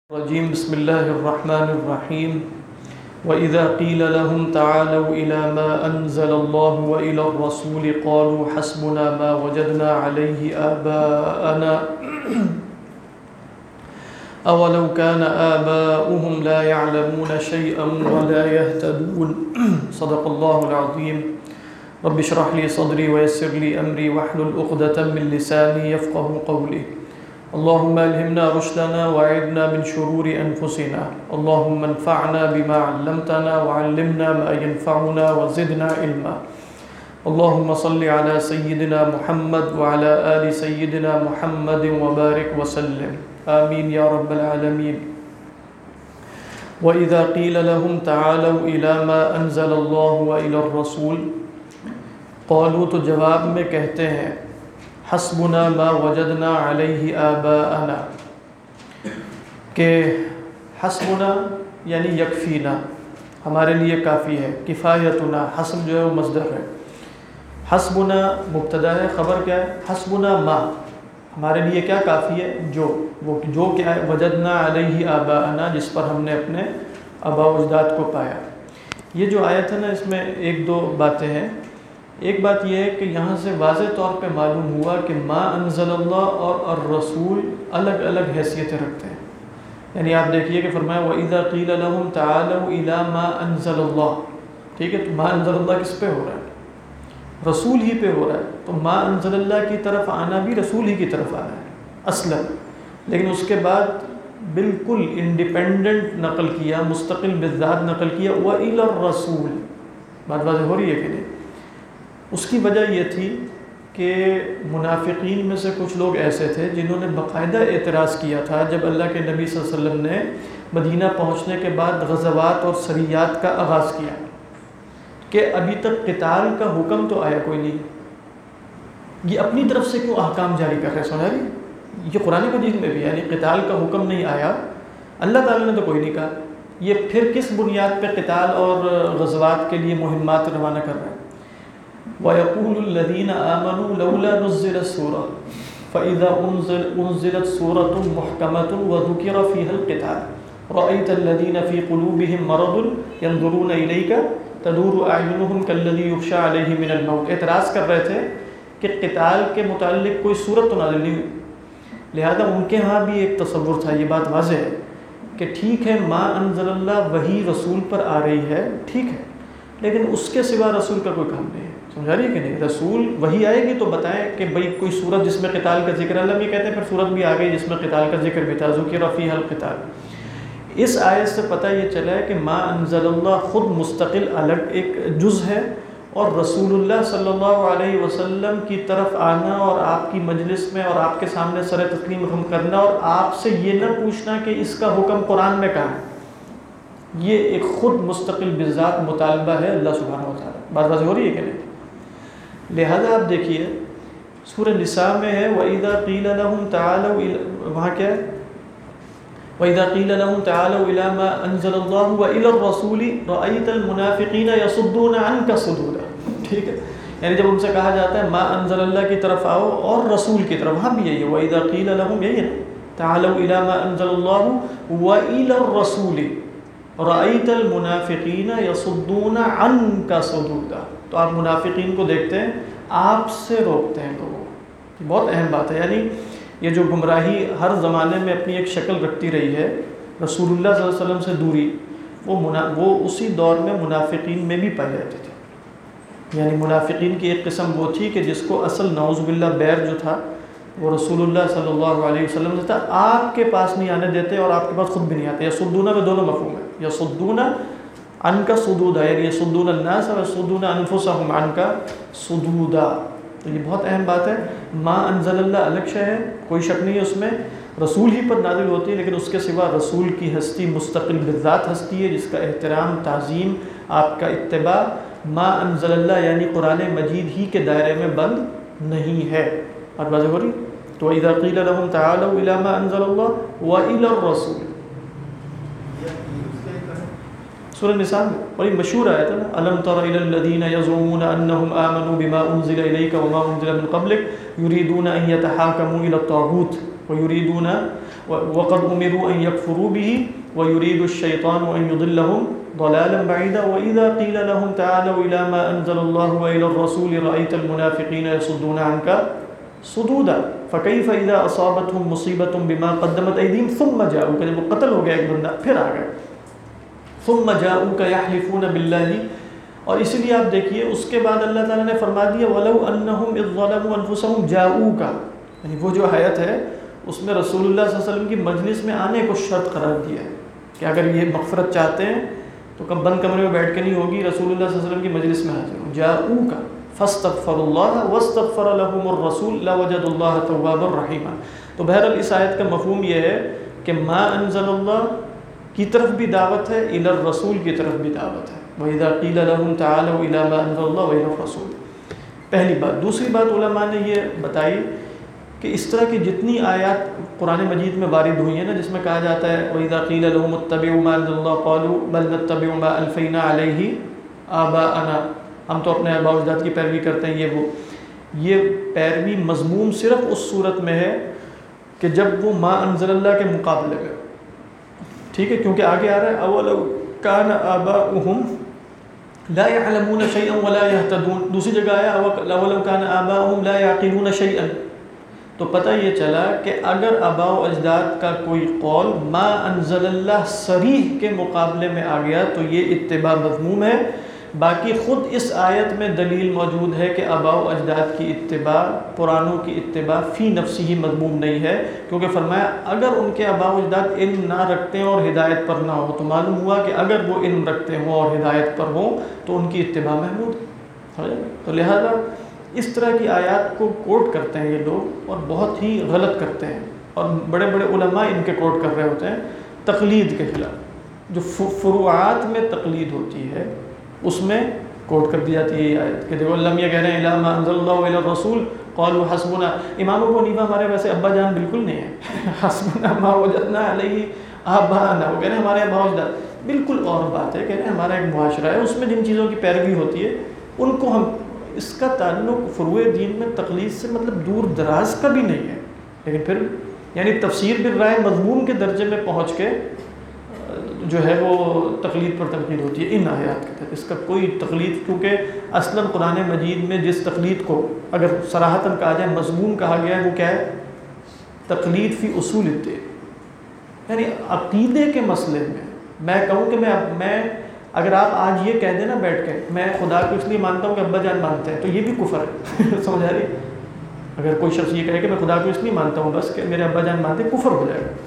الرجيم بسم الله الرحمن الرحيم وإذا قيل لهم تعالوا إلى ما أنزل الله وإلى الرسول قالوا حسبنا ما وجدنا عليه آباءنا أولو كان آباؤهم لا يعلمون شيئا ولا يهتدون صدق الله العظيم رب اشرح لي صدري ويسر لي أمري واحلل عقدة من لساني يفقهوا قولي اللهم ألهمنا رشدنا وأعذنا من شرور أنفسنا اللهم انفعنا بما علمتنا وعلمنا ما ينفعنا وزدنا علما اللهم صل على سيدنا محمد وعلى آل سيدنا محمد وبارك وسلم آمين يا رب العالمين وإذا قيل لهم تعالوا إلى ما أنزل الله وإلى الرسول قالوا تو جواب میں کہتے ہیں حسبنا ما وجدنا علیہ آباءنا کہ حسبنا یعنی یکفینا ہمارے لیے کافی ہے، کفایتنا حسب جو ہے وہ مصدر ہے، حسبنا مبتدا ہے، خبر کیا ہے؟ حسبنا ما ہمارے لیے کیا کافی ہے، جو کیا ہے وجدنا علیہ آباءنا جس پر ہم نے اپنے آباء و اجداد کو پایا۔ یہ جو آیت ہے نا اس میں ایک دو باتیں ہیں۔ ایک بات یہ ہے کہ یہاں سے واضح طور پہ معلوم ہوا کہ ما انزل اللہ اور الرسول الگ الگ حیثیتیں رکھتے ہیں۔ یعنی آپ دیکھیے کہ فرمایا وَإِذَا قِيلَ لَهُمْ تَعَالَوْا إِلَى مَا أَنزَلَ اللَّهُ، ٹھیک ہے، تو ما انزل اللہ کس پہ ہو رہا ہے؟ رسول ہی پہ ہو رہا ہے، تو ما انزل اللہ کی طرف آنا بھی رسول ہی کی طرف آنا ہے اصلا، لیکن اس کے بعد بالکل انڈیپینڈنٹ نقل کیا، مستقل بالذات نقل کیا وَإِلَى الرَّسُولِ۔ بات واضح ہو رہی ہے کہ نہیں؟ اس کی وجہ یہ تھی کہ منافقین میں سے کچھ لوگ ایسے تھے جنہوں نے باقاعدہ اعتراض کیا تھا جب اللہ کے نبی صلی اللہ علیہ وسلم نے مدینہ پہنچنے کے بعد غزوات اور سریات کا آغاز کیا کہ ابھی تک قتال کا حکم تو آیا کوئی نہیں، یہ اپنی طرف سے کیوں احکام جاری کر رہے ہیں؟ سنا رہی یہ قرآن مجید میں بھی یعنی قتال کا حکم نہیں آیا، اللہ تعالیٰ نے تو کوئی نہیں کہا، یہ پھر کس بنیاد پہ قتال اور غزوات کے لیے مہمات روانہ کر رہے ہیں؟ وَيَقُولُ الَّذِينَ آمَنُوا لَوْلَا نُزِّلَتْ سُورَةٌ فَإِذَا أُنزِلَتْ سُورَةٌ مُحْكَمَةٌ وَذُكِرَ فِيهَا الْقِتَالُ رَأَيْتَ الَّذِينَ فِي قُلُوبِهِم مَرَضٌ يَنظُرُونَ إِلَيْكَ تَدُورُ أَعْيُنُهُمْ كَالَّذِي يُغْشَىٰ عَلَيْهِ مِنَ الْمَوْتِ۔ اعتراض کر رہے تھے کہ قتال کے متعلق کوئی صورت تو نازل نہیں ہوئی، لہذا ان کے ہاں بھی ایک تصور تھا، یہ بات واضح ہے کہ ٹھیک ہے ما انزل اللہ وہی رسول پر آ رہی ہے، ٹھیک ہے، لیکن اس کے سوا رسول کا کوئی کام نہیں ہے، سمجھا رہی ہے کہ نہیں؟ رسول وہی آئے گی تو بتائیں کہ بھئی کوئی صورت جس میں قتال کا ذکر، اللہ بھی کہتے ہیں پھر صورت بھی آ گئی جس میں قتال کا ذکر بھی تھا، ذکر فیہا القتال۔ اس آیت سے پتہ یہ چلا ہے کہ ما انزل اللہ خود مستقل الگ ایک جز ہے، اور رسول اللہ صلی اللہ علیہ وسلم کی طرف آنا اور آپ کی مجلس میں اور آپ کے سامنے سر تسلیم ہم کرنا اور آپ سے یہ نہ پوچھنا کہ اس کا حکم قرآن میں کہاں ہے، یہ ایک خود مستقل بذات مطالبہ ہے اللہ سبحانہ و تعالیٰ۔ بات واضح ہو رہی ہے کہ نہیں؟ لہذا آپ دیکھیے سورہ نساء میں ہے وَإِذَا قِيلَ لَهُمْ تَعَالَوْا، وہاں کیا ہے؟ وَإِذَا قِيلَ لَهُمْ تَعَالَوْا إِلَى مَا أَنزَلَ اللَّهُ وَإِلَى الرَّسُولِ رَأَيْتَ الْمُنَافِقِينَ يَصُدُّونَ عَنْكَ صُدُودًا، ٹھیک ہے، یعنی جب ان سے کہا جاتا ہے ما انزل اللہ کی طرف آؤ اور رسول کی طرف، وہاں بھی یہی ہے وَإِذَا قِيلَ لَهُمْ، یہی ہے تَعَالَوْا إِلَى مَا أَنزَلَ اللَّهُ وَإِلَى الرَّسُولِ رَأَيْتَ الْمُنَافِقِينَ يَصُدُّونَ عَنْكَ صُدُودًا، تو آپ منافقین کو دیکھتے ہیں آپ سے روکتے ہیں لوگوں کو۔ بہت اہم بات ہے، یعنی یہ جو گمراہی ہر زمانے میں اپنی ایک شکل رکھتی رہی ہے، رسول اللہ صلی اللہ علیہ وسلم سے دوری، وہ اسی دور میں منافقین میں بھی پائی جاتی تھی۔ یعنی منافقین کی ایک قسم وہ تھی کہ جس کو اصل نعوذ باللہ بیر جو تھا وہ رسول اللہ صلی اللہ علیہ وسلم سے تھا، آپ کے پاس نہیں آنے دیتے اور آپ کے پاس خود بھی نہیں آتے۔ یصدون میں دونوں مفہوم ہے، یصدون عنک صدودا، یعنی یصدون الناس و یصدون انفسهم عنک صدودا۔ تو یہ بہت اہم بات ہے، ما انزل اللہ الگ شے ہے، کوئی شک نہیں ہے اس میں، رسول ہی پر نازل ہوتی ہے، لیکن اس کے سوا رسول کی ہستی مستقل بذات ہستی ہے جس کا احترام، تعظیم، آپ کا اتباع ما انزل اللہ یعنی قرآن مجید ہی کے دائرے میں بند نہیں ہے۔ اور واضح ہو رہی؟ تو اذا قیل لهم تعالوا الى ما انزل اللہ والى الرسول، سورہ نساء میں بڑی مشہور آیت ہے نا، الم تر الی الذین یزعمون انہم آمنوا بما انزل الیک وما انزل من قبلک یریدون ان یتحاکموا الی الطاغوت ویریدون وقد امروا ان يكفروا به ويريد الشيطان ان يضلهم ضلالا بعيدا واذا قيل لهم تعالوا الى ما انزل الله والى الرسول رايت المنافقين يصدون عنك صدودا فكيف اذا اصابتهم مصيبه بما قدمت ايديهم ثم جاءوك، جب وہ قتل ہو گیا ایک بندہ پھر آ گئے، ثم جاءوك يحلفون بالله، اور اسی لیے آپ دیکھیے اس کے بعد اللہ تعالیٰ نے فرما دیا وَلَوْ أَنَّهُمْ إِذْ ظَلَمُوا أَنفُسَهُمْ جَاءُوكَ، یعنی وہ جو آیت ہے اس میں رسول اللہ صلی اللہ علیہ وسلم کی مجلس میں آنے کو شرط قرار دیا ہے کہ اگر یہ مغفرت چاہتے ہیں تو بند کمرے میں بیٹھ کے نہیں ہوگی، رسول اللہ صلی اللہ علیہ وسلم کی مجلس میں حاضر ہوں، جَاءُوكَ فَاسْتَغْفَرُوا اللَّهَ وَاسْتَغْفَرَ لَهُمُ الرَّسُولُ لَوَجَدُوا اللَّهَ تَوَّابًا رَحِيمًا۔ تو بہرحال اس آیت کا مفہوم یہ ہے کہ ما انزل اللہ کی طرف بھی دعوت ہے، الی الرسول کی طرف بھی دعوت ہے، وَإِذَا قِيلَ لَهُمْ تَعَالَوْا إِلَى مَا أَنزَلَ اللَّهُ وَإِلَى الرَّسُولِ۔ پہلی بات۔ دوسری بات علماء نے یہ بتائی کہ اس طرح کی جتنی آیات قرآن مجید میں وارد ہوئی ہیں نا، جس میں کہا جاتا ہے وَإِذَا قِيلَ لَهُمُ اتَّبِعُوا مَا أَنزَلَ اللَّهُ قَالُوا بَلْ نَتَّبِعُ مَا أَلْفَيْنَا عَلَيْهِ آبَاءَنَا، ہم تو اپنے آباء و اجداد کی پیروی کرتے ہیں، یہ پیروی مضمون صرف اس صورت میں ہے کہ جب وہ ما انزل اللہ کے مقابلے میں، ٹھیک ہے، کیونکہ آگے آ رہا ہے اولو کان آباؤہم لا يعلمون شیئا ولا يهتدون، دوسری جگہ آیا اولو کان آباؤہم لا يعقلون شیئا، تو پتہ یہ چلا کہ اگر آباء و اجداد کا کوئی قول ما انزل اللہ صریح کے مقابلے میں آ گیا تو یہ اتباع مذموم ہے۔ باقی خود اس آیت میں دلیل موجود ہے کہ آباء و اجداد کی اتباع، پرانوں کی اتباع فی نفسی ہی مذموم نہیں ہے، کیونکہ فرمایا اگر ان کے آباء و اجداد علم نہ رکھتے ہیں اور ہدایت پر نہ ہو تو معلوم ہوا کہ اگر وہ علم رکھتے ہوں اور ہدایت پر ہوں تو ان کی اتباع محمود ہے۔ تو لہذا اس طرح کی آیات کو کوٹ کرتے ہیں یہ لوگ اور بہت ہی غلط کرتے ہیں، اور بڑے بڑے علماء ان کے کوٹ کر رہے ہوتے ہیں تقلید کے خلاف۔ جو فروعات میں تقلید ہوتی ہے اس میں کوٹ کر دی جاتی ہے یہ آیت کہ دیکھو اللہ یہ کہہ رہے ہیں الا ما انزل اللہ والى الرسول قالوا حسبنا، امام ابو حنیفہ ہمارے ویسے ابا جان بالکل نہیں ہے، حسبنا ما وجدنا علیہ آباءنا، وہ کہہ رہے ہیں ہمارے ابا اجداد، بالکل اور بات ہے، کہہ رہے ہیں ہمارا ایک معاشرہ ہے اس میں جن چیزوں کی پیروی ہوتی ہے ان کو ہم، اس کا تعلق فروع دین میں تقلید سے مطلب دور دراز کا بھی نہیں ہے، لیکن پھر یعنی تفسیر بالرائے مضمون کے درجے میں پہنچ کے جو ہے وہ تقلید پر تنقید ہوتی ہے ان آیات کے تحت۔ اس کا کوئی تقلید، کیونکہ اصلاً قرآن مجید میں جس تقلید کو اگر صراحتاً کہا جائے مضمون کہا گیا ہے وہ کیا ہے؟ تقلید فی اصول الدین، یعنی عقیدے کے مسئلے میں کہوں کہ میں اگر آپ آج یہ کہہ دیں نا بیٹھ کے میں خدا کو اس لیے مانتا ہوں کہ ابا جان مانتے ہیں تو یہ بھی کفر ہے سمجھ آ رہی؟ اگر کوئی شخص یہ کہے کہ میں خدا کو اس لیے مانتا ہوں بس کہ میرے ابا جان مانتے ہیں، کفر ہو جائے گا۔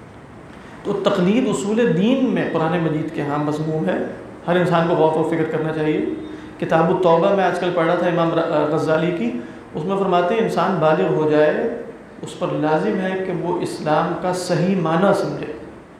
تو تقلید اصول دین میں قرآن مجید کے ہاں مضمون ہے، ہر انسان کو غور و فکر کرنا چاہیے۔ کتاب التوبہ میں آج کل پڑھا تھا امام غزالی کی، اس میں فرماتے ہیں انسان بالغ ہو جائے اس پر لازم ہے کہ وہ اسلام کا صحیح معنی سمجھے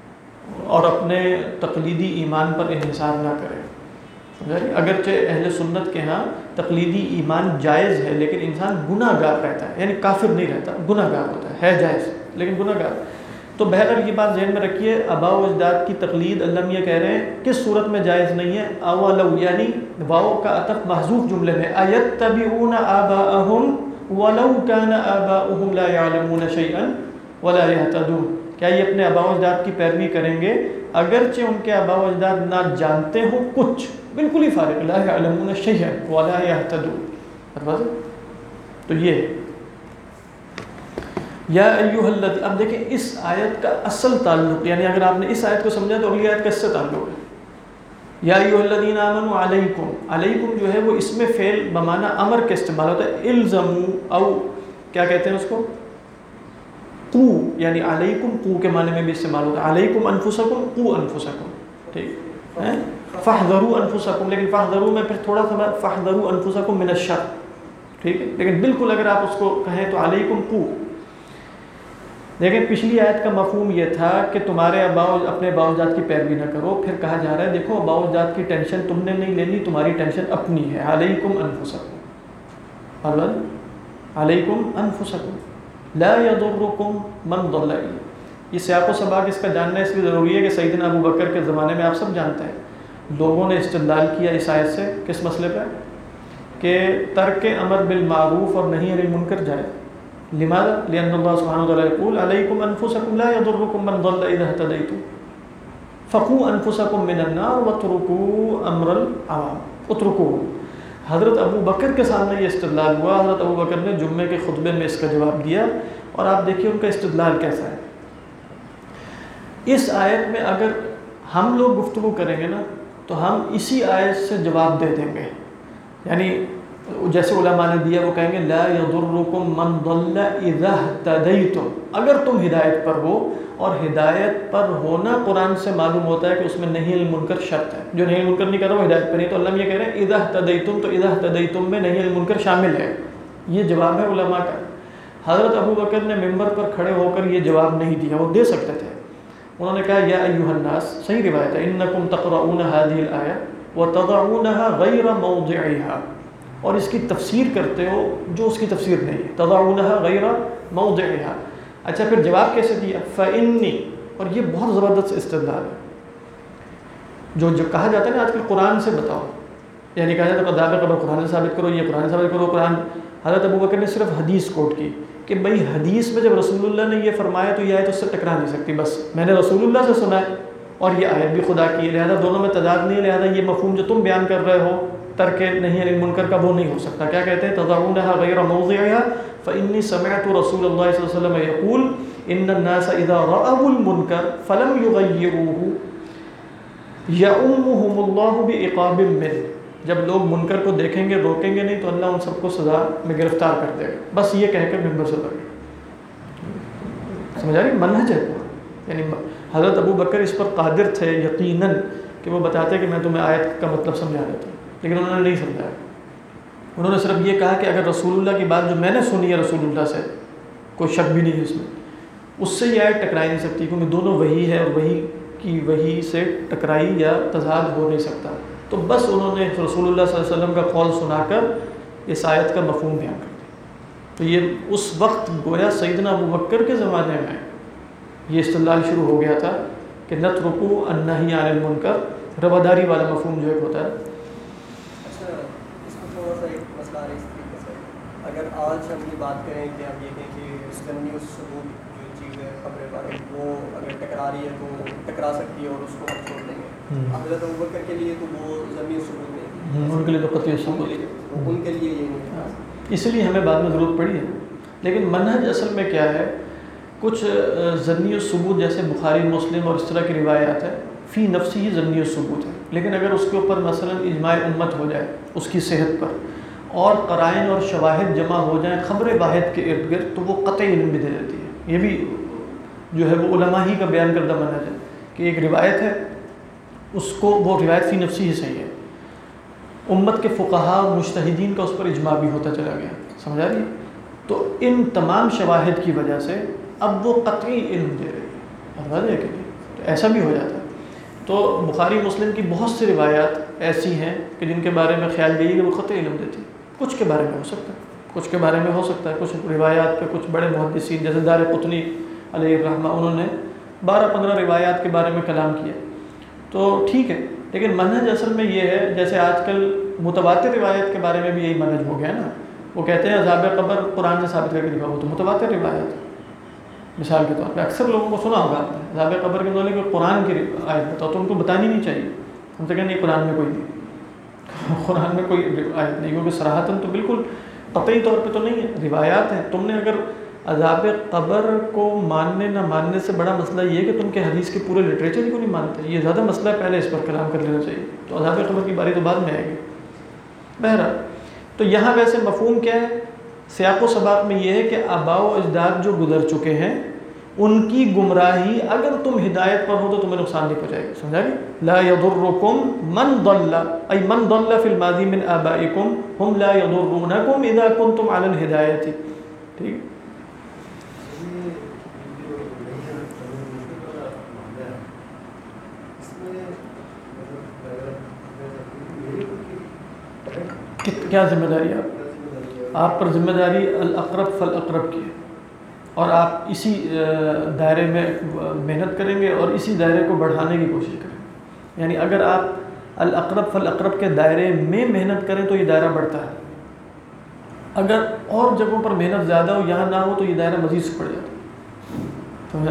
اور اپنے تقلیدی ایمان پر انحصار نہ کرے۔ اگرچہ اہل سنت کے ہاں تقلیدی ایمان جائز ہے لیکن انسان گناہ گار رہتا ہے، یعنی کافر نہیں رہتا، گناہ گار ہوتا ہے جائز لیکن گناہ گار۔ تو بہرحال یہ بات ذہن میں رکھیے، آباء و اجداد کی تقلید اللہ یہ کہہ رہے ہیں کس صورت میں جائز نہیں ہے؟ اولو یعنی واو کا عطف محذوف جملے میں، ایتبعون آباءہم ولو کان آباؤہم لا یعلمون شیئا ولا یہتدون، کیا یہ اپنے آباء و اجداد کی پیروی کریں گے اگرچہ ان کے آباء و اجداد نہ جانتے ہوں کچھ، بالکل ہی فارغ، لا یعلمون شیئا ولا یہتدون۔ تو یہ یا ایھا الذین، اب دیکھیں اس آیت کا اصل تعلق، یعنی اگر آپ نے اس آیت کو سمجھا تو اگلی آیت کا اس سے تعلق ہے۔ یا ایھا الذین آمنوا علیکم، علیکم جو ہے وہ اسم فعل بمعنی امر کے استعمال ہوتا ہے، الزموا او کیا کہتے ہیں اس کو، قو، یعنی علیکم قو کے معنی میں بھی استعمال ہوتا ہے، علیکم انفسکم قو انفسکم، ٹھیک ہے، فاحذروا انفسکم، لیکن فاحذروا میں پھر تھوڑا سا فاحذروا انفسکم من الشر، ٹھیک ہے، لیکن بالکل اگر آپ اس کو کہیں تو علیکم قو۔ لیکن پچھلی آیت کا مفہوم یہ تھا کہ تمہارے اپنے آباء و اجداد کی پیروی نہ کرو، پھر کہا جا رہا ہے دیکھو آباء و اجداد کی ٹینشن تم نے نہیں لینی، تمہاری ٹینشن اپنی ہے، علیکم انفسکم، علیکم انفسکم لا یضرکم من ضل۔ یہ سیاق و سباق اس کا جاننا اس لیے ضروری ہے کہ سیدنا ابو بکر کے زمانے میں آپ سب جانتے ہیں لوگوں نے استدلال کیا اس آیت سے کس مسئلے پہ کہ ترک امر بالمعروف اور نہی عن المنکر جائے، لماذا؟ لأن الله سبحانه وتعالى يقول عليكم أنفسكم لا يضركم من ضل إذا اهتديتم فقوا أنفسكم من النار واتركوا أمر العوام اتركوه. حضرت ابو بکر کے سامنے یہ استدلال ہوا، حضرت ابو بکر نے جمعے کے خطبے میں اس کا جواب دیا، اور آپ دیکھیے ان کا استدلال کیسا ہے۔ اس آیت میں اگر ہم لوگ گفتگو کریں گے نا تو ہم اسی آیت سے جواب دے دیں گے، یعنی جیسے علماء نے دیا وہ کہیں گے لا یضرکم من ضل اذا اهتدیتم، اگر تم ہدایت پر ہو، اور ہدایت پر ہونا قرآن سے معلوم ہوتا ہے کہ اس میں نہی المنکر شرط ہے، جو نہی المنکر نہیں کر رہا وہ ہدایت پر نہیں، تو اللہ یہ کہہ رہے ہیں اذا اهتدیتم، تو اذا اهتدیتم میں نہی المنکر شامل ہے، یہ جواب ہے علماء کا۔ حضرت ابو بکر نے ممبر پر کھڑے ہو کر یہ جواب نہیں دیا، وہ دے سکتے تھے، انہوں نے کہا یا ایھا الناس، صحیح روایت ہے، انکم تقرؤون هذه الآیہ وتضعونها غیر موضعها، اور اس کی تفسیر کرتے ہو جو اس کی تفسیر نہیں ہے، تضعونها غیر موضعها۔ اچھا پھر جواب کیسے دیا؟ فإنی، اور یہ بہت زبردست استدلال ہے، جو کہا جاتا ہے نا آج کل قرآن سے بتاؤ، یعنی کہا جاتا ہے عذاب قبر قرآن سے ثابت کرو، یہ قرآن سے ثابت کرو، قرآن۔ حضرت ابو بکر نے صرف حدیث کوٹ کی کہ بھئی حدیث میں جب رسول اللہ نے یہ فرمایا تو یہ آیت اس سے ٹکرا نہیں سکتی، بس میں نے رسول اللہ سے سنا ہے اور یہ آیت بھی خدا کی ہے، لہذا دونوں میں تضاد نہیں ہے، لہذا یہ مفہوم جو تم بیان کر رہے ہو ترک نہیں عن المنکر کا وہ نہیں ہو سکتا۔ کیا کہتے ہیں؟ تضعونها غیر موضعها فإنی سمعت رسول اللہ صلی اللہ علیہ وسلم یقول ان الناس اذا رأوا المنکر فلم یغیروه یؤمهم اللہ بعقاب منه، جب لوگ منکر کو دیکھیں گے روکیں گے نہیں تو اللہ ان سب کو سزا میں گرفتار کر دے گا، بس یہ کہہ کر ممبر سے لگے۔ سمجھ آ رہی؟ منہج ہے، یعنی حضرت ابو بکر اس پر قادر تھے یقیناً کہ وہ بتاتے کہ میں تمہیں آیت کا مطلب سمجھا دیتا ہوں، لیکن انہوں نے نہیں سمجھایا، انہوں نے صرف یہ کہا کہ اگر رسول اللہ کی بات جو میں نے سنی ہے رسول اللہ سے، کوئی شک بھی نہیں ہے اس میں، اس سے یہ آیت ٹکرائی نہیں سکتی، کیونکہ دونوں وحی ہے اور وحی کی وحی سے ٹکرائی یا تضاد ہو نہیں سکتا، تو بس انہوں نے رسول اللہ صلی اللہ علیہ وسلم کا قول سنا کر اس آیت کا مفہوم بیان کر دیا۔ تو یہ اس وقت گویا سیدنا ابو بکر کے زمانے میں یہ استدلال شروع ہو گیا تھا کہ نترکو النہی عن المنکر، رواداری والا مفہوم جو ایک ہوتا ہے۔ اچھا اس میں تھوڑا سا ایک مسئلہ ہے اس طریقے سے، اگر آج ہم یہ بات کریں کہ ہم یہ کہیں کہ سنی و ثبوت جو چیز ہے خبر بارے وہ اگر ٹکرا رہی ہے تو ٹکرا سکتی ہے اور اس کو ہم چھوڑ دیں گے، حضرت ابوبکر کے لیے تو وہ ضمنی و ثبوت نہیں، ان کے لیے تو قطعی ثبوت، ان کے لیے یہ نہیں، اس لیے ہمیں بعد میں ضرورت پڑی ہے۔ لیکن منہج اصل میں کیا ہے، کچھ ضمنی و ثبوت جیسے بخاری مسلم اور اس طرح کی روایات ہے فی نفسی ہی ضمنی و ثبوت ہے، لیکن اگر اس کے اوپر مثلا اجماع امت ہو جائے اس کی صحت پر اور قرائن اور شواہد جمع ہو جائیں خبر واحد کے ارد گرد، تو وہ قطعی علم بھی دے دیتی ہے۔ یہ بھی جو ہے وہ علماء ہی کا بیان کردہ منہج ہے کہ ایک روایت ہے، اس کو وہ روایت فی نفسی ہی صحیح ہے، امت کے فقہاء اور مجتہدین کا اس پر اجماع بھی ہوتا چلا گیا، سمجھا رہی ہے؟ تو ان تمام شواہد کی وجہ سے اب وہ قطعی علم دے رہی ہے، اور واضح ہے کہ تو ایسا بھی ہو جاتا ہے۔ تو بخاری مسلم کی بہت سی روایات ایسی ہیں کہ جن کے بارے میں خیال یہی کہ وہ قطعی علم دیتی، کچھ کے بارے میں ہو سکتا ہے، کچھ کے بارے میں ہو سکتا ہے، کچھ روایات پہ کچھ بڑے محدثین جیسے دارقطنی علیہ الرحمہ انہوں نے 12-15 روایات کے بارے میں کلام کیا، تو ٹھیک ہے، لیکن منہج اصل میں یہ ہے جیسے آج کل متواتر روایت کے بارے میں بھی یہی منہج ہو گیا نا، وہ کہتے ہیں عذاب قبر قرآن سے ثابت کر کے دکھاؤ، تو متواتر روایت مثال کے طور پہ اکثر لوگوں کو سنا ہوگا آپ نے عذاب قبر کے متعلق کہ قرآن کی آیت بتاؤ، تو ان کو بتانی نہیں چاہیے، ہم سے کہیں نہیں قرآن میں کوئی نہیں، قرآن میں کوئی آیت نہیں، کیونکہ صراحتاً تو بالکل قطعی طور پہ تو نہیں ہے، روایات ہیں۔ تم نے اگر عذاب قبر کو ماننے نہ ماننے سے بڑا مسئلہ یہ ہے کہ تم کے حدیث کے پورے لٹریچر ہی کو نہیں مانتے، یہ زیادہ مسئلہ ہے، پہلے اس پر کلام کر لینا چاہیے، تو عذاب قبر کی باری تو بعد میں آئے گی۔ بہرحال تو یہاں ویسے مفہوم کیا ہے، سیاق و سباق میں یہ ہے کہ آباء و اجداد جو گزر چکے ہیں ان کی گمراہی اگر تم ہدایت پر ہو تو تمہیں نقصان نہیں پہنچائے گی، سمجھا گی؟ لا یضرکم من ضل، ای من ضل فی الماضی من آبائکم ہم لا یضرونکم اذا کنتم علی الہدایت، ٹھیک؟ کیا ذمہ داری آپ پر ذمہ داری الاقرب فالاقرب کی ہے، اور آپ اسی دائرے میں محنت کریں گے اور اسی دائرے کو بڑھانے کی کوشش کریں گے، یعنی اگر آپ الاقرب فالاقرب کے دائرے میں محنت کریں تو یہ دائرہ بڑھتا ہے، اگر اور جگہوں پر محنت زیادہ ہو یہاں نہ ہو تو یہ دائرہ مزید سے پڑ جاتا ہے. سمجھا؟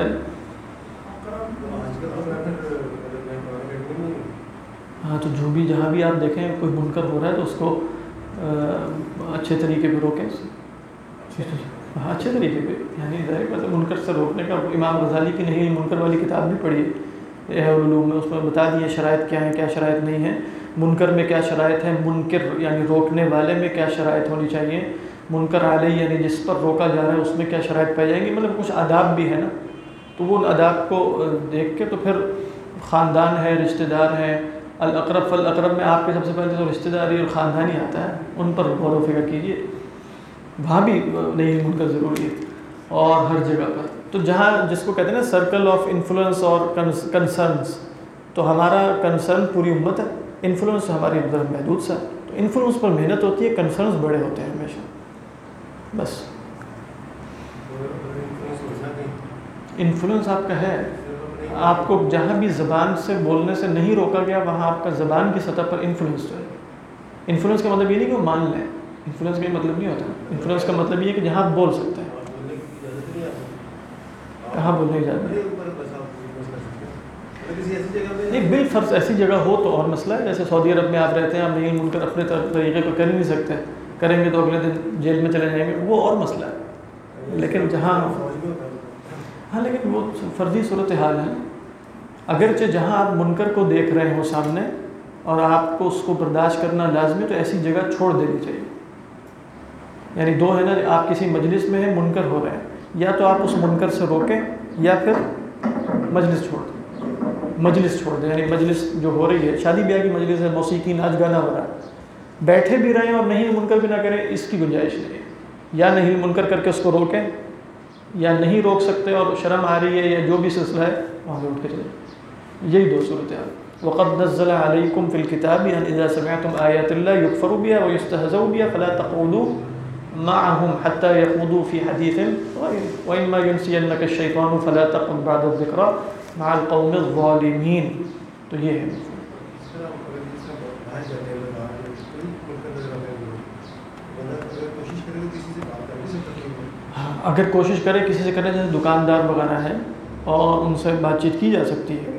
ہاں تو جو بھی جہاں بھی آپ دیکھیں کوئی منکر ہو رہا ہے تو اس کو اچھے طریقے پہ روکیں. ہاں اچھے طریقے پہ، یعنی مطلب منکر سے روکنے کا امام غزالی کی نہیں منکر والی کتاب بھی پڑھی ہے علوم میں، اس میں بتا دیے شرائط کیا ہیں کیا شرائط نہیں ہیں، منکر میں کیا شرائط ہیں، منکر یعنی روکنے والے میں کیا شرائط ہونی چاہیے، منکر علیہ یعنی جس پر روکا جا رہا ہے اس میں کیا شرائط پائی جائیں گی. مطلب کچھ آداب بھی ہے نا، تو وہ آداب کو دیکھ کے تو پھر خاندان ہے، رشتہ دار ہیں، الاقرب فالاقرب میں آپ کے سب سے پہلے تو رشتہ داری اور خاندان ہی آتا ہے، ان پر غور و فکر کیجیے. وہاں بھی نہیں منکر ضروری ہے اور ہر جگہ پر. تو جہاں جس کو کہتے ہیں نا سرکل آف انفلوئنس اور کنسرنس، تو ہمارا کنسرن پوری امت ہے، انفلوئنس ہماری ادھر محدود سا. تو انفلوئنس پر محنت ہوتی ہے، کنسرنس بڑے ہوتے ہیں ہمیشہ. بس انفلوئنس آپ کا ہے، آپ کو جہاں بھی زبان سے بولنے سے نہیں روکا گیا وہاں آپ کا زبان کی سطح پر انفلوئنس ہے. انفلوئنس کا مطلب یہ نہیں کہ وہ مان لیں، انفلوئنس کا یہ مطلب نہیں ہوتا. انفلوئنس کا مطلب یہ ہے کہ جہاں آپ بول سکتے ہیں. کہاں بولنے کی اجازت نہیں، بالفرض ایسی جگہ ہو تو اور مسئلہ ہے. جیسے سعودی عرب میں آپ رہتے ہیں، آپ نہیں منکر اپنے طریقے کو کر ہی نہیں سکتے، کریں گے تو اگلے دن جیل میں چلے جائیں گے، وہ اور مسئلہ ہے. لیکن جہاں ہاں لیکن وہ فرضی صورتحال ہے. اگرچہ جہاں آپ منکر کو دیکھ رہے ہوں سامنے اور آپ کو اس کو برداشت کرنا لازمی ہے تو ایسی جگہ چھوڑ دینی چاہیے. یعنی دو ہے نا، آپ کسی مجلس میں ہیں منکر ہو رہے ہیں، یا تو آپ اس منکر سے روکیں یا پھر مجلس چھوڑ دیں. مجلس چھوڑ دیں یعنی مجلس جو ہو رہی ہے، شادی بیاہ کی مجلس ہے، موسیقی ناچ گانا ہو رہا ہے، بیٹھے بھی رہیں اور نہیں منکر بھی نہ کریں، اس کی گنجائش نہیں ہے. یا نہیں منکر کر کے اس کو روکیں، یا نہیں روک سکتے اور شرم آ رہی ہے یا جو بھی سلسلہ ہے وہاں سے اٹھ کے چلیں. یہی دو صورتحال. وقد نزل عليكم في الكتاب ان اذا سمعتم آيات الله يكفر بها ويستهزأ بها فلا تقعدوا معهم حتى يخوضوا في حديث غيره واما ينسينك الشيطان فلا تقعد بعد الذكرى مع القوم الظالمين. تو یہ ہے اگر کوشش کرے کسی سے کرے، جیسے دکاندار وغیرہ ہیں اور ان سے بات چیت کی جا سکتی ہے.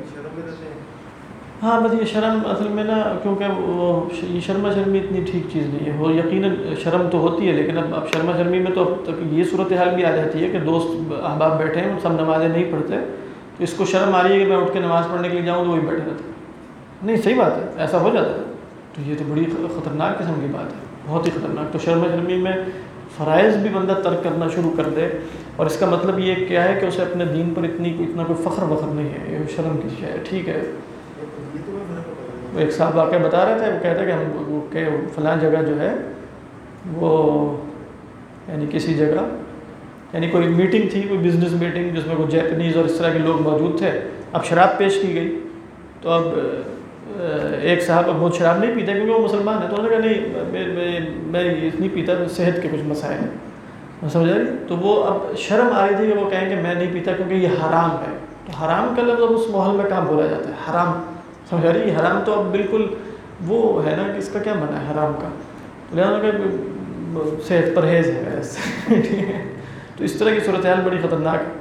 ہاں بس یہ شرم اصل میں نا، کیونکہ وہ یہ شرما شرمی اتنی ٹھیک چیز نہیں ہے. وہ یقیناً شرم تو ہوتی ہے، لیکن اب شرما شرمی میں تو اب تک یہ صورتحال بھی آ جاتی ہے کہ دوست احباب بیٹھے ہیں، سب نمازیں نہیں پڑھتے، تو اس کو شرم آ رہی ہے کہ میں اٹھ کے نماز پڑھنے کے لیے جاؤں تو وہی بیٹھے رہتے. نہیں صحیح بات ہے، ایسا ہو جاتا ہے. تو یہ تو بڑی خطرناک قسم کی بات ہے، بہت ہی خطرناک. تو شرما شرمی میں فرائض بھی بندہ ترک کرنا شروع کر دے، اور اس کا مطلب یہ کیا ہے کہ اسے اپنے دین پر اتنا کوئی فخر نہیں ہے. یہ شرم کی شے ہے. ٹھیک ہے، وہ ایک صاحب واقعہ بتا رہے تھے، وہ کہتے کہ ہم کہ فلاں جگہ جو ہے وہ یعنی کسی جگہ یعنی کوئی میٹنگ تھی، کوئی بزنس میٹنگ جس میں کوئی جیپنیز اور اس طرح کے لوگ موجود تھے. اب شراب پیش کی گئی تو اب ایک صاحب اب وہ شراب نہیں پیتا کیونکہ وہ مسلمان ہے، تو انہوں نے کہا نہیں میں نہیں پیتا، صحت کے کچھ مسائل ہیں. سمجھ رہی؟ تو وہ اب شرم آ رہی تھی کہ وہ کہیں کہ میں نہیں پیتا کیونکہ یہ حرام ہے. تو حرام کا لفظ اب اس ماحول میں کہاں بولا جاتا ہے؟ حرام. سمجھ رہی؟ حرام تو اب بالکل وہ ہے نا کہ اس کا کیا منع ہے حرام کا، لہٰذا کہ صحت پرہیز ہے. تو اس طرح کی صورتحال بڑی خطرناک ہے.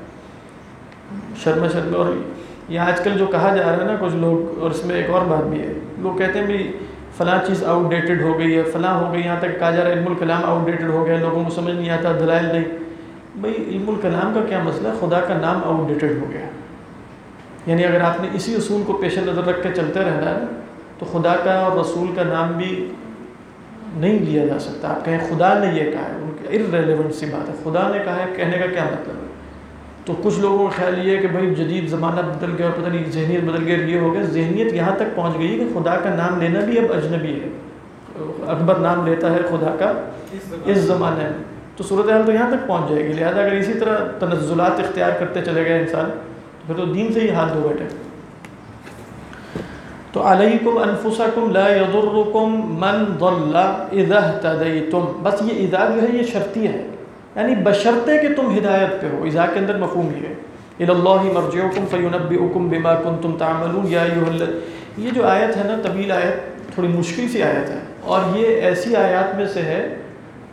شرم اور یہ آج کل جو کہا جا رہا ہے نا کچھ لوگ، اور اس میں ایک اور بات بھی ہے، لوگ کہتے ہیں بھی فلاں چیز آؤٹ ڈیٹڈ ہو گئی ہے، فلاں ہو گئی، یہاں تک کہا جا رہا ہے علم الکلام آؤٹ ڈیٹڈ ہو گیا، لوگوں کو سمجھ نہیں آتا، دلائل نہیں. بھئی علم الکلام کا کیا مسئلہ ہے؟ خدا کا نام آؤٹ ڈیٹڈ ہو گیا. یعنی اگر آپ نے اسی اصول کو پیش نظر رکھ کے چلتے رہنا ہے تو خدا کا اور رسول کا نام بھی نہیں لیا جا سکتا. آپ کہیں خدا نے یہ کہا ہے، ان کی ارریلیونٹ سی بات ہے. خدا نے کہا ہے، کہنے کا کیا مطلب ہے؟ تو کچھ لوگوں کا خیال یہ ہے کہ بھائی جدید زمانہ بدل گیا اور پتہ نہیں ذہنیت بدل گئی، یہ ہو گیا. ذہنیت یہاں تک پہنچ گئی کہ خدا کا نام لینا بھی اب اجنبی ہے. اکبر نام لیتا ہے خدا کا اس زمانے میں، تو صورتحال تو یہاں تک پہنچ جائے گی. لہٰذا اگر اسی طرح تنزلات اختیار کرتے چلے گئے انسان تو پھر تو دین سے ہی ہاتھ دھو بیٹھے. تو علیکم انفسکم لا یضرکم من ضل اذا اہتدیتم. بس یہ اذا جو ہے یہ شرطیہ ہے، یعنی بشرطے کہ تم ہدایت پہ ہو. اذا کے اندر مفہوم یہ ہے الی اللہ مرجعکم فینبئکم بما کنتم تعملون یا ایھا الذین. یہ جو آیت ہے نا طویل آیت، تھوڑی مشکل سی آیت ہے، اور یہ ایسی آیات میں سے ہے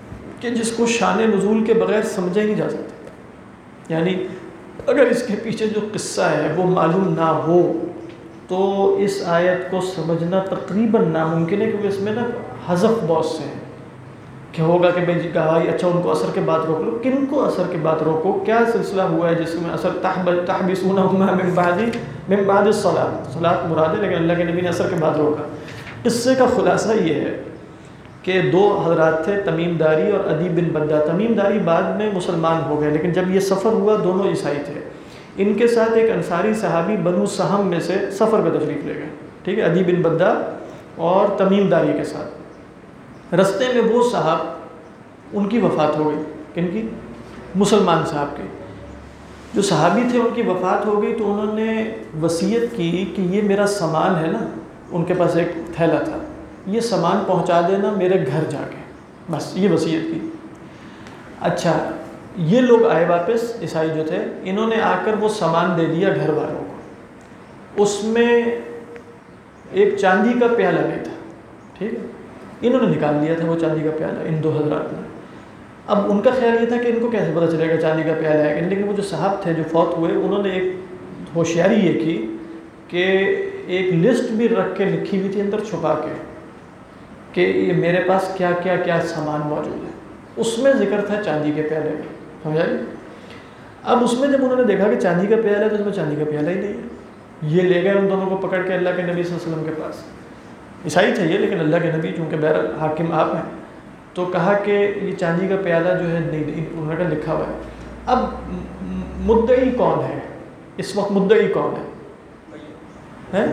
کہ جس کو شان نزول کے بغیر سمجھا ہی نہیں جا سکتا. یعنی اگر اس کے پیچھے جو قصہ ہے وہ معلوم نہ ہو تو اس آیت کو سمجھنا تقریباً ناممکن ہے، کیونکہ اس میں نا حذف بہت سے ہیں. کہ ہوگا کہ بھائی گواہی، اچھا ان کو عصر کے بعد روک لو. کن کو عصر کے بعد روکو؟ کیا سلسلہ ہوا ہے جس میں عصر تحبسونہما من بعد الصلاۃ، صلاۃ مراد ہے، لیکن اللہ کے نبی نے عصر کے بعد روکا. قصے کا خلاصہ یہ ہے کہ دو حضرات تھے، تمیم داری اور عدی بن بدہ. تمیم داری بعد میں مسلمان ہو گئے، لیکن جب یہ سفر ہوا دونوں عیسائی تھے. ان کے ساتھ ایک انصاری صحابی بنو سہم میں سے سفر پہ تشریف لے گئے، ٹھیک ہے، عدی بن بدہ اور تمیم داری کے ساتھ. رستے میں وہ صاحب ان کی وفات ہو گئی. کن کی؟ مسلمان صاحب کی. جو صحابی تھے ان کی وفات ہو گئی تو انہوں نے وصیت کی کہ یہ میرا سامان ہے نا، ان کے پاس ایک تھیلا تھا، یہ سامان پہنچا دینا میرے گھر جا کے، بس یہ وصیت کی. اچھا یہ لوگ آئے واپس، عیسائی جو تھے، انہوں نے آ کر وہ سامان دے دیا گھر والوں کو. اس میں ایک چاندی کا پیالہ بھی تھا، ٹھیک ہے، انہوں نے نکال لیا تھا وہ چاندی کا پیالہ، ان دو حضرات نے. اب ان کا خیال یہ تھا کہ ان کو کیسے پتہ چلے گا چاندی کا پیالہ ہے، لیکن وہ جو صاحب تھے جو فوت ہوئے انہوں نے ایک ہوشیاری یہ کی کہ ایک لسٹ بھی رکھ کے لکھی ہوئی تھی اندر چھپا کے کہ یہ میرے پاس کیا کیا کیا سامان موجود ہے. اس میں ذکر تھا چاندی کے پیالے کا، سمجھا جی. اب اس میں جب انہوں نے دیکھا کہ چاندی کا پیالہ ہے تو اس میں چاندی کا پیالہ ہی نہیں ہے. یہ لے گئے ان دونوں کو پکڑ کے اللہ کے نبی صلی اللہ علیہ وسلم کے پاس. عیسائی تھے یہ، لیکن اللہ کے نبی چونکہ بہرحال حاکم آپ ہیں، تو کہا کہ یہ چاندی کا پیالہ جو ہے نہیں، انہوں نے کہا لکھا ہوا ہے. اب مدعی کون ہے اس وقت؟ مدعی کون ہے؟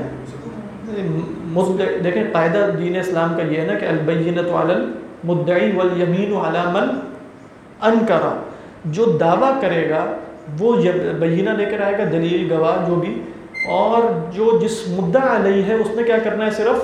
دیکھیں قاعدہ دین اسلام کا یہ ہے نا کہ البینۃ علی المدعی والیمین علی من انکر. جو دعویٰ کرے گا وہ بینہ لے کر آئے گا، دلیل گواہ جو بھی، اور جو جس مدعا علیہ ہے اس نے کیا کرنا ہے، صرف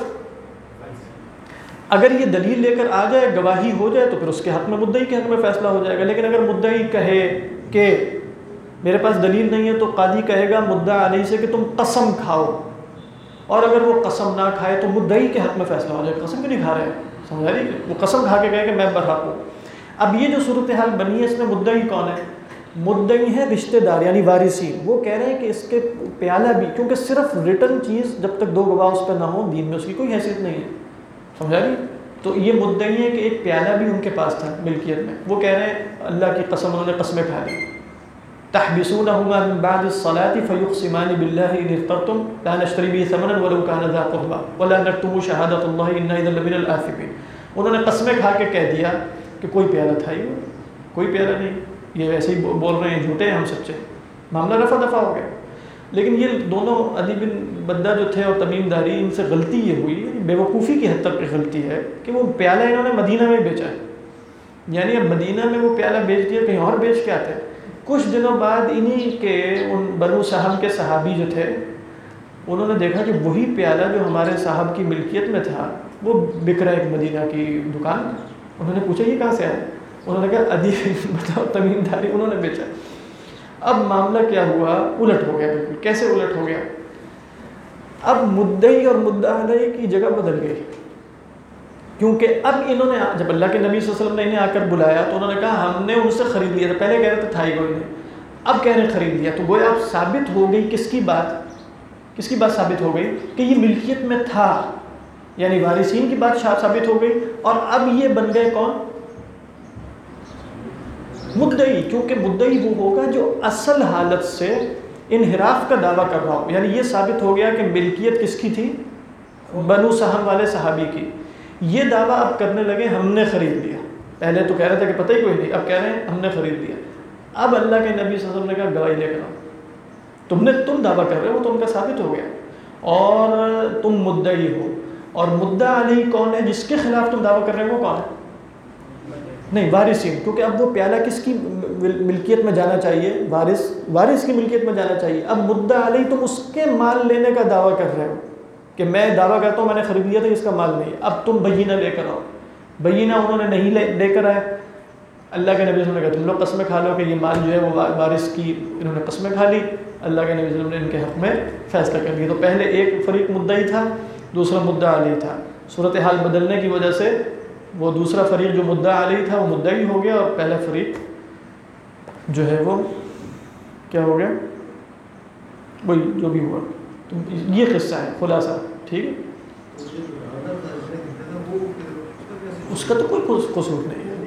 اگر یہ دلیل لے کر آ جائے، گواہی ہو جائے تو پھر اس کے حق میں، مدعی کے حق میں فیصلہ ہو جائے گا. لیکن اگر مدعی کہے کہ میرے پاس دلیل نہیں ہے تو قاضی کہے گا مدعا علیہ سے کہ تم قسم کھاؤ، اور اگر وہ قسم نہ کھائے تو مدعی کے حق میں فیصلہ ہو جائے. قسم کیوں نہیں کھا رہے ہیں؟ سمجھا رہی ہے، وہ قسم کھا کے کہے کہ میں برحق ہوں. اب یہ جو صورتحال بنی ہے اس میں مدعی کون ہے؟ مدعی ہے رشتہ دار یعنی وارثین. وہ کہہ رہے ہیں کہ اس کے پیالہ بھی، کیونکہ صرف ریٹن چیز جب تک دو گواہ اس پہ نہ ہوں دین میں اس کی کوئی حیثیت نہیں ہے. سمجھا رہی؟ تو یہ مدعی ہے کہ ایک پیالہ بھی ان کے پاس تھا ملکیت میں. وہ کہہ رہے ہیں اللہ کی قسم، انہوں نے قسمیں کھا لی. تحبسونہما من بعد الصلاۃ فیقسمان باللہ ان ارتبتم لا نشتری به ثمنا ولو كان ذا قربى ولا نكتم شہادۃ اللہ انا اذا لمن الآثمین. انہوں نے قسمیں کھا کے کہہ دیا کہ کوئی پیالہ تھا ہی کوئی پیالہ نہیں، یہ ایسے ہی بول رہے ہیں، جھوٹے ہیں ہم سچے. معاملہ رفع دفع ہو گیا. لیکن یہ دونوں عدی بن بدہ جو تھے اور تمیم داری، ان سے غلطی یہ ہوئی، بے وقوفی کی حد تک غلطی ہے کہ وہ پیالہ انہوں نے مدینہ میں بیچا ہے. یعنی اب مدینہ میں وہ پیالہ بیچ دیا، کہیں اور بیچ کے آتے. کچھ دنوں بعد انہی کے ان بنو سہم کے صحابی جو تھے انہوں نے دیکھا کہ وہی پیالہ جو ہمارے صاحب کی ملکیت میں تھا وہ بک رہا ہے ایک مدینہ کی دکان. انہوں نے پوچھا یہ کہاں سے آیا؟ انہوں نے کہا عدی بن بدہ اور تمیم داری انہوں نے بیچا. اب معاملہ کیا ہوا؟ الٹ ہو گیا. بالکل کیسے الٹ ہو گیا؟ اب مدعی اور مدعا علیہ کی جگہ بدل گئی، کیونکہ اب انہوں نے جب اللہ کے نبی صلی اللہ علیہ وسلم نے انہیں آ کر بلایا تو انہوں نے کہا ہم نے ان سے خرید لیا تھا. پہلے کہہ رہے تھے تھا ہی کوئی نہیں، اب کہہ رہے ہیں خرید لیا. تو گویا اب ثابت ہو گئی کس کی بات ثابت ہو گئی کہ یہ ملکیت میں تھا، یعنی وارثین کی بات ثابت ہو گئی. اور اب یہ بن گئے کون؟ مدعی. کیونکہ مدعی وہ ہوگا جو اصل حالت سے انحراف کا دعویٰ کر رہا ہو. یعنی یہ ثابت ہو گیا کہ ملکیت کس کی تھی؟ بنو سہم والے صحابی کی. یہ دعویٰ اب کرنے لگے ہم نے خرید لیا. پہلے تو کہہ رہے تھے کہ پتہ ہی کوئی نہیں، اب کہہ رہے ہیں ہم نے خرید لیا. اب اللہ کے نبی صلی اللہ علیہ وسلم نے کہا گواہی لے کر آؤ. تم دعویٰ کر رہے ہو تو ان کا ثابت ہو گیا اور تم مدعی ہو. اور مدعا علیہ کون ہے جس کے خلاف تم دعویٰ کر رہے ہو؟ وہ کون ہے؟ نہیں، وارثین. کیونکہ اب وہ پیالہ کس کی ملکیت میں جانا چاہیے؟ وارث کی ملکیت میں جانا چاہیے. اب مدعا علیہ تم اس کے مال لینے کا دعویٰ کر رہے ہو کہ میں دعویٰ کرتا ہوں میں نے خرید لیا تھا، اس کا مال نہیں. اب تم بینہ لے کر آؤ. بینہ انہوں نے نہیں لے کر آئے. اللہ کے نبی صلی اللہ علیہ وسلم نے کہا تم لوگ قسمیں کھا لو کہ یہ مال جو ہے وہ وارث کی. انہوں نے قسمیں کھا لی. اللہ کے نبی صلی اللہ علیہ وسلم نے ان کے حق میں فیصلہ کر دیا. تو پہلے ایک فریق مدعی تھا، دوسرا مدعا علیہ تھا. صورتحال بدلنے کی وجہ سے وہ دوسرا فریق جو مدعا علیہ تھا وہ مدعی ہو گیا، اور پہلا فریق جو ہے وہ کیا ہو گیا، وہی جو بھی ہوا. تو یہ قصہ ہے خلاصہ. ٹھیک ہے، اس کا تو کوئی قصور نہیں ہے.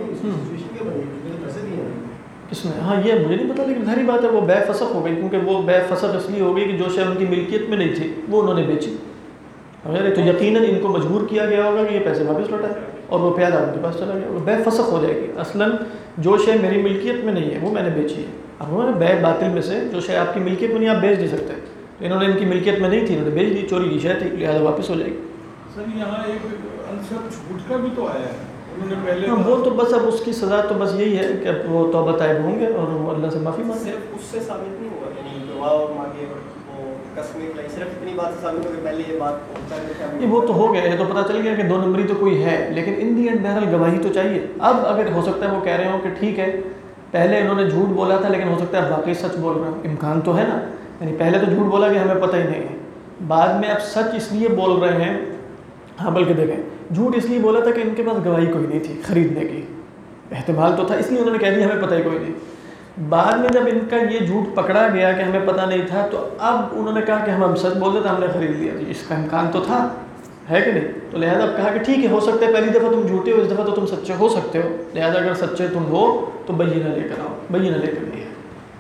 کس نے؟ ہاں یہ مجھے نہیں پتا، لیکن ظاہری بات ہے وہ بے فسخ ہو گئی، کیونکہ وہ بے فسخ اس لیے ہو گئی کہ جو شے ان کی ملکیت میں نہیں تھی وہ انہوں نے بیچی. اگر تو یقیناً ان کو مجبور کیا گیا ہوگا کہ یہ پیسے واپس لوٹائے، اور وہ پیادہ ان کے پاس چلا گیا، وہ بے فسخ ہو جائے گی. اصلاً جو شے میری ملکیت میں نہیں ہے وہ میں نے بیچی ہے. اب انہوں نے بے باطل میں سے جو شے آپ کی ملکیت میں نہیں آپ بیچ نہیں سکتے، انہوں نے ان کی ملکیت میں نہیں تھی، انہوں نے بیچ دی، چوری کی شے تھی، لہٰذا واپس ہو جائے گی. سر یہاں ایک عنصر جھوٹ کا بھی تو آیا ہے، انہوں نے پہلے ہاں وہ تو بس اب اس کی سزا تو بس یہی ہے کہ اب وہ توبہ طائب ہوں گے اور وہ اللہ سے معافی مانگیں. صرف اس سے ثابت نہیں ہوا، یعنی گواہ مانگے اور وہ قسمیں کھلائی، صرف اتنی بات سے ثابت ہو کہ پہلے یہ بات یہ وہ تو ہو گیا، یہ تو پتہ چل گیا کہ 2 نمبری تو کوئی ہے، لیکن ان دی اینڈ بہرحال گواہی تو چاہیے. اب اگر ہو سکتا ہے وہ کہہ رہے ہوں کہ ٹھیک ہے پہلے انہوں نے جھوٹ بولا تھا لیکن ہو سکتا ہے اب واقعی سچ بول رہے ہیں، امکان تو ہے نا. یعنی پہلے تو جھوٹ بولا کہ ہمیں پتہ ہی نہیں ہے، بعد میں اب سچ اس لیے بول رہے ہیں. ہاں بلکہ دیکھیں جھوٹ اس لیے بولا تھا کہ ان کے پاس گواہی کوئی نہیں تھی خریدنے کی، احتمال تو تھا، اس لیے انہوں نے کہہ دیا ہمیں پتہ ہی کوئی نہیں. بعد میں جب ان کا یہ جھوٹ پکڑا گیا کہ ہمیں پتہ نہیں تھا، تو اب انہوں نے کہا کہ ہم سچ بولتے تھے، ہم نے خرید لیا. اس کا امکان تو تھا، ہے کہ نہیں؟ تو لہٰذا اب کہا کہ ٹھیک ہے ہو سکتا ہے پہلی دفعہ تم جھوٹے ہو، اس دفعہ تو تم سچے ہو سکتے ہو، لہٰذا اگر سچے تم ہو تو بینہ لے کر آؤ. بینہ لے کر لیا.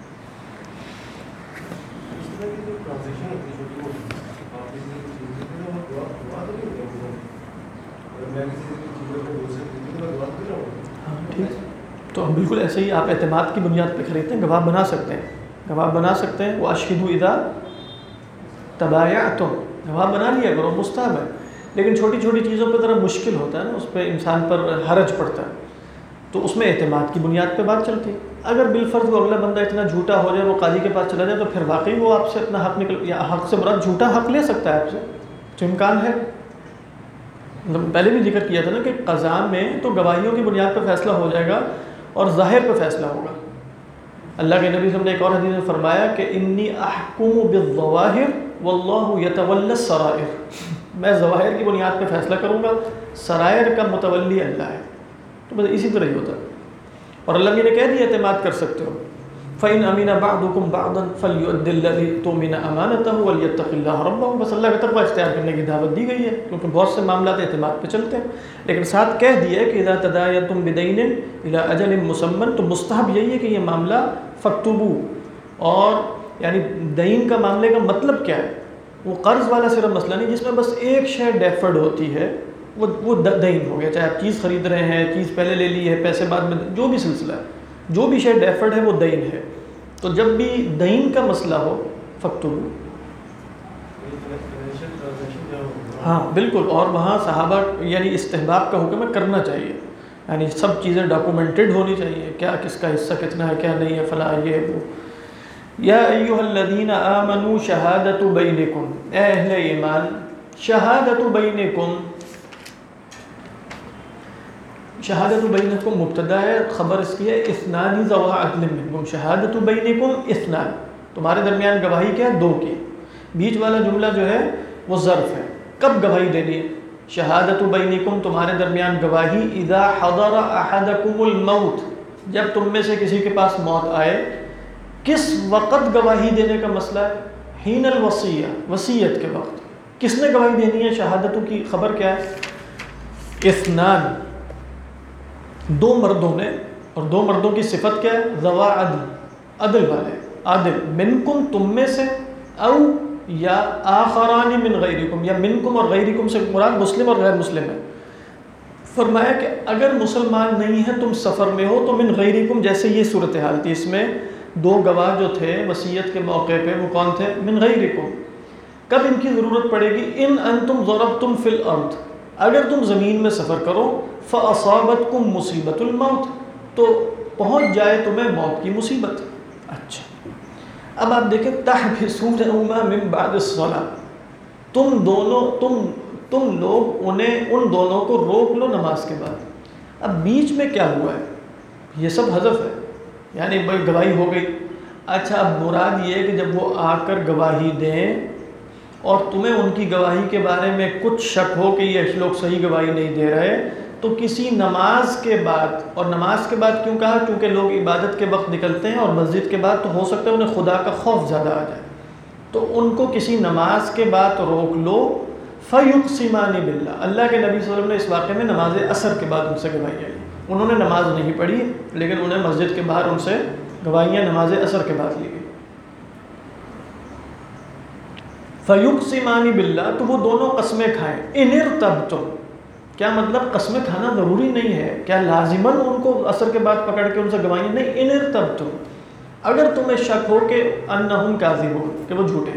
ہاں ٹھیک، تو ہم بالکل ایسے ہی آپ اعتماد کی بنیاد پہ خریدتے ہیں، گواہ بنا سکتے ہیں، گواہ بنا سکتے ہیں. وَأَشْهِدُوا إِذَا تَبَايَعْتُمْ، گواہ بنا لیا کرو، مستحب ہے. لیکن چھوٹی چھوٹی چیزوں پہ ذرا مشکل ہوتا ہے نا، اس پہ انسان پر حرج پڑتا ہے، تو اس میں اعتماد کی بنیاد پہ بات چلتی ہے. اگر بالفرض وہ اگلا بندہ اتنا جھوٹا ہو جائے، وہ قاضی کے پاس چلا جائے، تو پھر واقعی وہ آپ سے اپنا حق نکل، یا حق سے مراد جھوٹا حق لے سکتا ہے آپ سے، تو امکان ہے. پہلے بھی ذکر کیا تھا نا کہ قضاء میں تو گواہیوں کی بنیاد پہ فیصلہ ہو جائے گا اور ظاہر پہ فیصلہ ہوگا. اللہ کے نبی صلی اللہ علیہ وسلم نے ایک اور حدیث میں فرمایا کہ انی احکم بالظواہر واللہ یتولی السرائر، میں ظواہر کی بنیاد پہ فیصلہ کروں گا، سرائر کا متولی اللہ ہے. تو بس اسی طرح ہی ہوتا ہے. اور اللہ نے کہہ دیا اعتماد کر سکتے ہو. فَإِنْ أَمِنَ بَعْضُكُمْ بَعْضًا فَلْيُؤَدِّ الَّذِي اؤْتُمِنَ أَمَانَتَهُ وَلْيَتَّقِ اللَّهَ رَبَّهُ. بس اللہ کا تقویٰ اختیار کرنے کی دعوت دی گئی ہے، کیونکہ بہت سے معاملات اعتماد پہ چلتے ہیں. لیکن ساتھ کہہ دیا کہ اذا تداینتم بدین الی اجل مسمى، تو مستحب یہی ہے کہ یہ معاملہ فاکتبوا. اور یعنی دین کا معاملے کا مطلب کیا ہے؟ وہ قرض والا صرف مسئلہ نہیں جس میں بس ایک شے ڈیفرڈ ہوتی ہے، وہ دین ہو گیا. چاہے آپ چیز خرید رہے ہیں، چیز پہلے لے لی ہے، پیسے بعد میں، جو بھی سلسلہ ہے، جو بھی شے ڈیفرڈ ہے وہ دین ہے. تو جب بھی دین کا مسئلہ ہو فاکتبوا. ہاں بالکل. اور وہاں صحابہ یعنی استحباب کا حکم ہے، کرنا چاہیے، یعنی سب چیزیں ڈاکومنٹڈ ہونی چاہیے، کیا کس کا حصہ کتنا ہے، کیا نہیں ہے، فلاں یہ وہ. یا ایھا الذین آمنوا شہادۃ بینکم، اے اہل ایمان، شہادۃ بینکم، شہادت بینکم مبتدا ہے، خبر اس کی ہے اثنان ذوی عدل منکم. شہادت بینکم اثنان، تمہارے درمیان گواہی کیا ہے؟ 2 کی. بیچ والا جملہ جو ہے وہ ظرف ہے، کب گواہی دینی ہے؟ شہادت بینکم، تمہارے درمیان گواہی، اذا حضر احدکم الموت، جب تم میں سے کسی کے پاس موت آئے. کس وقت گواہی دینے کا مسئلہ ہے؟ حین الوصیہ، وصیت کے وقت. کس نے گواہی دینی ہے؟ شہادتوں کی خبر کیا ہے؟ اثنان، 2 مردوں نے. اور 2 مردوں کی صفت کیا ہے؟ ذوا عدل، عدل والے، عادل. منکم، تم میں سے، او یا آخران من غیرکم، یا منکم اور غیرکم سے مراد مسلم اور غیر مسلم ہے. فرمایا کہ اگر مسلمان نہیں ہیں، تم سفر میں ہو، تو من غیرکم، جیسے یہ صورتحال تھی، اس میں 2 گواہ جو تھے وصیت کے موقع پہ وہ کون تھے؟ من غیرکم. کب ان کی ضرورت پڑے گی؟ ان انتم ضربتم فی الارض، اگر تم زمین میں سفر کرو، فاصابتکم مصیبت الموت، تو پہنچ جائے تمہیں موت کی مصیبت. اچھا اب آپ دیکھیں، تحبسونہما من بعد الصلاۃ، تم لوگ ان دونوں کو روک لو نماز کے بعد. اب بیچ میں کیا ہوا ہے؟ یہ سب حذف ہے، یعنی بھائی گواہی ہو گئی. اچھا اب مراد یہ ہے کہ جب وہ آ کر گواہی دیں اور تمہیں ان کی گواہی کے بارے میں کچھ شک ہو کہ یہ لوگ صحیح گواہی نہیں دے رہے، تو کسی نماز کے بعد، اور نماز کے بعد کیوں کہا؟ کیونکہ لوگ عبادت کے وقت نکلتے ہیں اور مسجد کے بعد تو ہو سکتا ہے انہیں خدا کا خوف زیادہ آ جائے، تو ان کو کسی نماز کے بعد روک لو، فَيُقْسِمَانِ بِاللَّهِ، اللہ کے نبی صلی اللہ علیہ وسلم نے اس واقعے میں نماز عصر کے بعد ان سے گواہیاں لی. انہوں نے نماز نہیں پڑھی لیکن انہیں مسجد کے باہر ان سے گواہیاں نماز عصر کے بعد لی گئی. فَيُقْسِمَانِ بِاللَّهِ، تو وہ دونوں قسمیں کھائیں. إِنِ ارْتَبْتُمْ، کیا مطلب قسمیں کھانا ضروری نہیں ہے؟ کیا لازماً ان کو عصر کے بعد پکڑ کے ان سے گواہیاں؟ نہیں. إِنِ ارْتَبْتُمْ، اگر تمہیں شک ہو کہ انہم کاذبون، کہ وہ جھوٹے.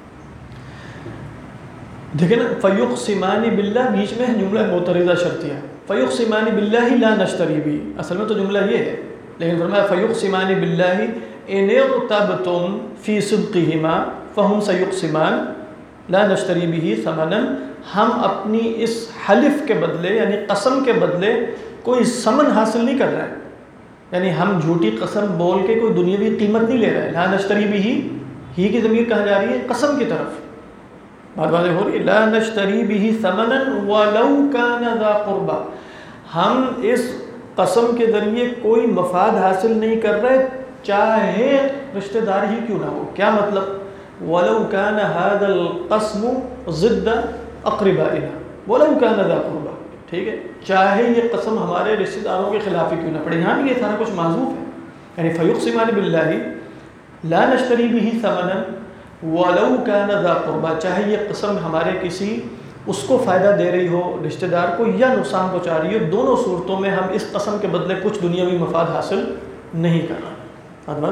دیکھیں نا، فَيُقْسِمَانِ بِاللَّهِ بیچ میں جملہ معترضہ شرطیہ، فَيُقْسِمَانِ بِاللَّهِ لَا نَشْتَرِي بِهِ، اصل میں تو جملہ یہ ہے، لیکن فرمایا فَيُقْسِمَانِ بِاللَّهِ إِنِ ارْتَبْتُمْ فِي صِدْقِهِمَا فَهُمْ سَيُقْسِمَانِ لَا نَشْتَرِي بِهِ ثَمَنًا، ہم اپنی اس حلف کے بدلے یعنی قسم کے بدلے کوئی ثمن حاصل نہیں کر رہے ہیں، یعنی ہم جھوٹی قسم بول کے کوئی دنیاوی قیمت نہیں لے رہے. لا نشتری بھی ہی کی ضمیر کہاں جا رہی ہے؟ قسم کی طرف. بات واضح ہو رہی ہے؟ لا نشتری به ثمنا ولو كان ذا قربا، ہم اس قسم کے ذریعے کوئی مفاد حاصل نہیں کر رہے چاہے رشتہ دار ہی کیوں نہ ہو. کیا مطلب؟ ولو كان هذا القسم ضد اقربائنا ولو كان ذا قربا، ٹھیک ہے، چاہے یہ قسم ہمارے رشتہ داروں کے خلاف ہی کیوں نہ پڑے. یہاں بھی یہ سارا کچھ معذوف ہے، یعنی فیقسمان باللہ لا نشتری به ثمنا ولو كان ذا قربا، چاہے یہ قسم ہمارے کسی اس کو فائدہ دے رہی ہو رشتہ دار کو یا نقصان پہنچا رہی ہو، دونوں صورتوں میں ہم اس قسم کے بدلے کچھ دنیاوی مفاد حاصل نہیں کر رہا.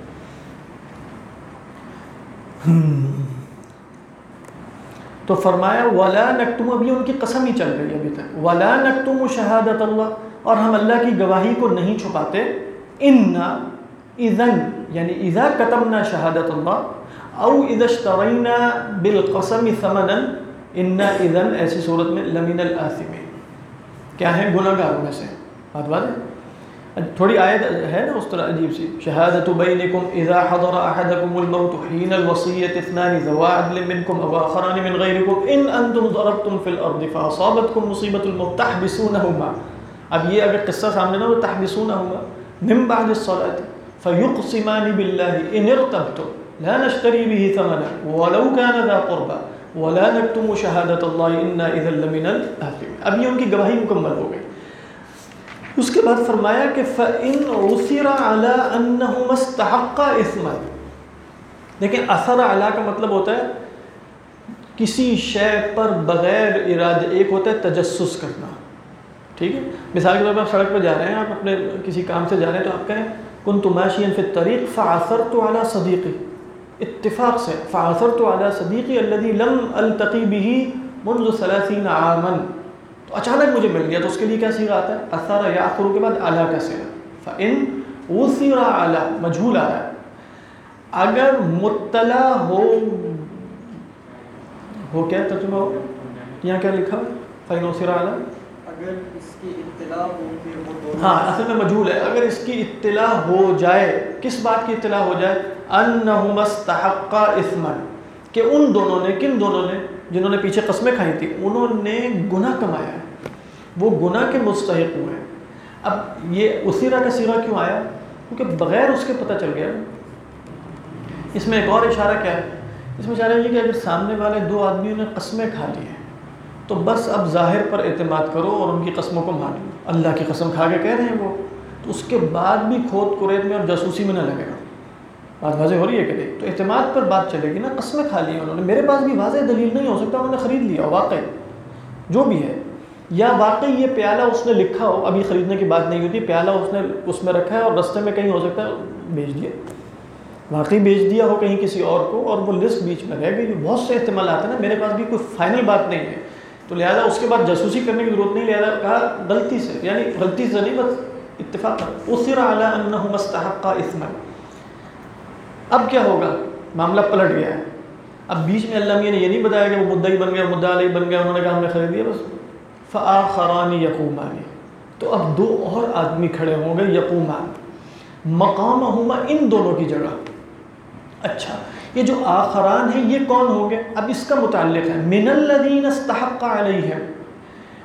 تو فرمایا ولا نکتم، ابھی ان کی قسم ہی چل رہی ہے ابھی تک، ولا نکتم شہادت اللہ، اور ہم اللہ کی گواہی کو نہیں چھپاتے. انا اذن، یعنی اذا کتمنا شہادت اللہ او اذا اشترینا بالقسم ثمنا انا اذن، ایسی صورت میں لمن الآثمین، کیا ہے؟ گناہ گاروں میں سے. بات واضح. تھوڑی آیت ہے نا اس طرح عجیب سی، شہادت بینکم اذا حضر احدکم الموت حین الوصیۃ اثنان ذوا عدل منکم او آخران من غیرکم ان انتم ضربتم فی الارض فاصابتکم مصیبۃ الموت تحبسونہما. اب یہ اگر قصہ سامنے نہ ہو، تحبسونہما من بعد الصلاۃ فیقسمان باللہ ان ارتبتم لا نشتری به ثمنا ولو كان ذا قربا ولا نکتم شہادت اللہ انا اذا لمن الآثمین. اب یہ ان کی گواہی مکمل ہو گئی. اس کے بعد فرمایا کہ فَإِنْ عُثِرَ عَلَىٰ أَنَّهُمَا اسْتَحَقَّا إِثْمًا. دیکھیں اثر علی کا مطلب ہوتا ہے کسی شے پر بغیر ارادے، ایک ہوتا ہے تجسس کرنا، ٹھیک ہے. مثال کے طور پر آپ سڑک پہ جا رہے ہیں، آپ اپنے کسی کام سے جا رہے ہیں، تو آپ کہیں كُنْتُ مَاشِيًا فِي الطَّرِيقِ فَعَثَرْتُ عَلَىٰ صَدِيقِي، اتفاق سے فَعَثَرْتُ عَلَىٰ صَدِيقِي الَّذِي لَمْ أَلْتَقِي بِهِ مُنْذُ 30 عَامًا، تو اچانک مجھے مل گیا. تو اس کے لیے کیا صیغہ آتا ہے؟ اثر یاثر کے بعد اعلیٰ کا صیغہ. فَإِنْ عُثِرَ عَلَىٰ، مجہول آ رہا ہے. اگر مطلع ہو کیا ترجمہ ہو؟ یہاں کیا لکھا ہے؟ فَإِنْ عُثِرَ عَلَىٰ، اگر اس کی اطلاع ہو کہ وہ دونوں، ہاں اصل میں مجہول ہے. اگر اس کی اطلاع ہو جائے، کس بات کی اطلاع ہو جائے؟ أَنَّهُمَا اسْتَحَقَّا إِثْمًا، کہ ان دونوں نے، کن دونوں نے؟ جنہوں نے پیچھے قسمیں کھائی تھی، انہوں نے گناہ کمایا ہے، وہ گناہ کے مستحق ہوئے ہیں. اب یہ اسیرہ کا صیغہ کیوں آیا؟ کیونکہ بغیر اس کے پتہ چل گیا. اس میں ایک اور اشارہ کیا ہے؟ اس میں اشارہ یہ کہ اگر سامنے والے دو آدمیوں نے قسمیں کھا لی ہیں تو بس اب ظاہر پر اعتماد کرو اور ان کی قسموں کو مان لو. اللہ کی قسم کھا کے کہہ رہے ہیں وہ، تو اس کے بعد بھی کھود کرید میں اور جاسوسی میں نہ لگے گا. بات واضح ہو رہی ہے کہ نہیں؟ تو اعتماد پر بات چلے گی نا. قسمیں کھا لی انہوں نے، میرے پاس بھی واضح دلیل نہیں ہو سکتا، انہوں نے خرید لیا واقعی جو بھی ہے، یا واقعی یہ پیالہ اس نے لکھا ہو، ابھی خریدنے کی بات نہیں ہوتی، پیالہ اس نے اس میں رکھا ہے اور رستے میں کہیں ہو سکتا ہے بیچ دیا، واقعی بیچ دیا ہو کہیں کسی اور کو، اور وہ لسٹ بیچ میں رہ گئی. بہت سے احتمالات ہیں نا. میرے پاس بھی کوئی فائنل بات نہیں ہے، تو لہٰذا اس کے بعد جاسوسی کرنے کی ضرورت نہیں. لہٰذا کہا غلطی سے، یعنی غلطی سے نہیں، بس اتفاق. اُثِرَ عَلَىٰ أَنَّهُمَا اسْتَحَقَّا إِثْمًا. اب کیا ہوگا؟ معاملہ پلٹ گیا ہے. اب بیچ میں اللہ میاں نے یہ نہیں بتایا کہ وہ مدعی بن گیا، مدعا علیہ بن گیا، انہوں نے کہا ہم نے خرید لیا بس. فآخران یقومان، تو اب دو اور آدمی کھڑے ہوں گے، یقومان مقامہما، ان دونوں کی جگہ. اچھا یہ جو آخران ہیں یہ کون ہوں گے؟ اب اس کا متعلق ہے من الذین استحق علیہم،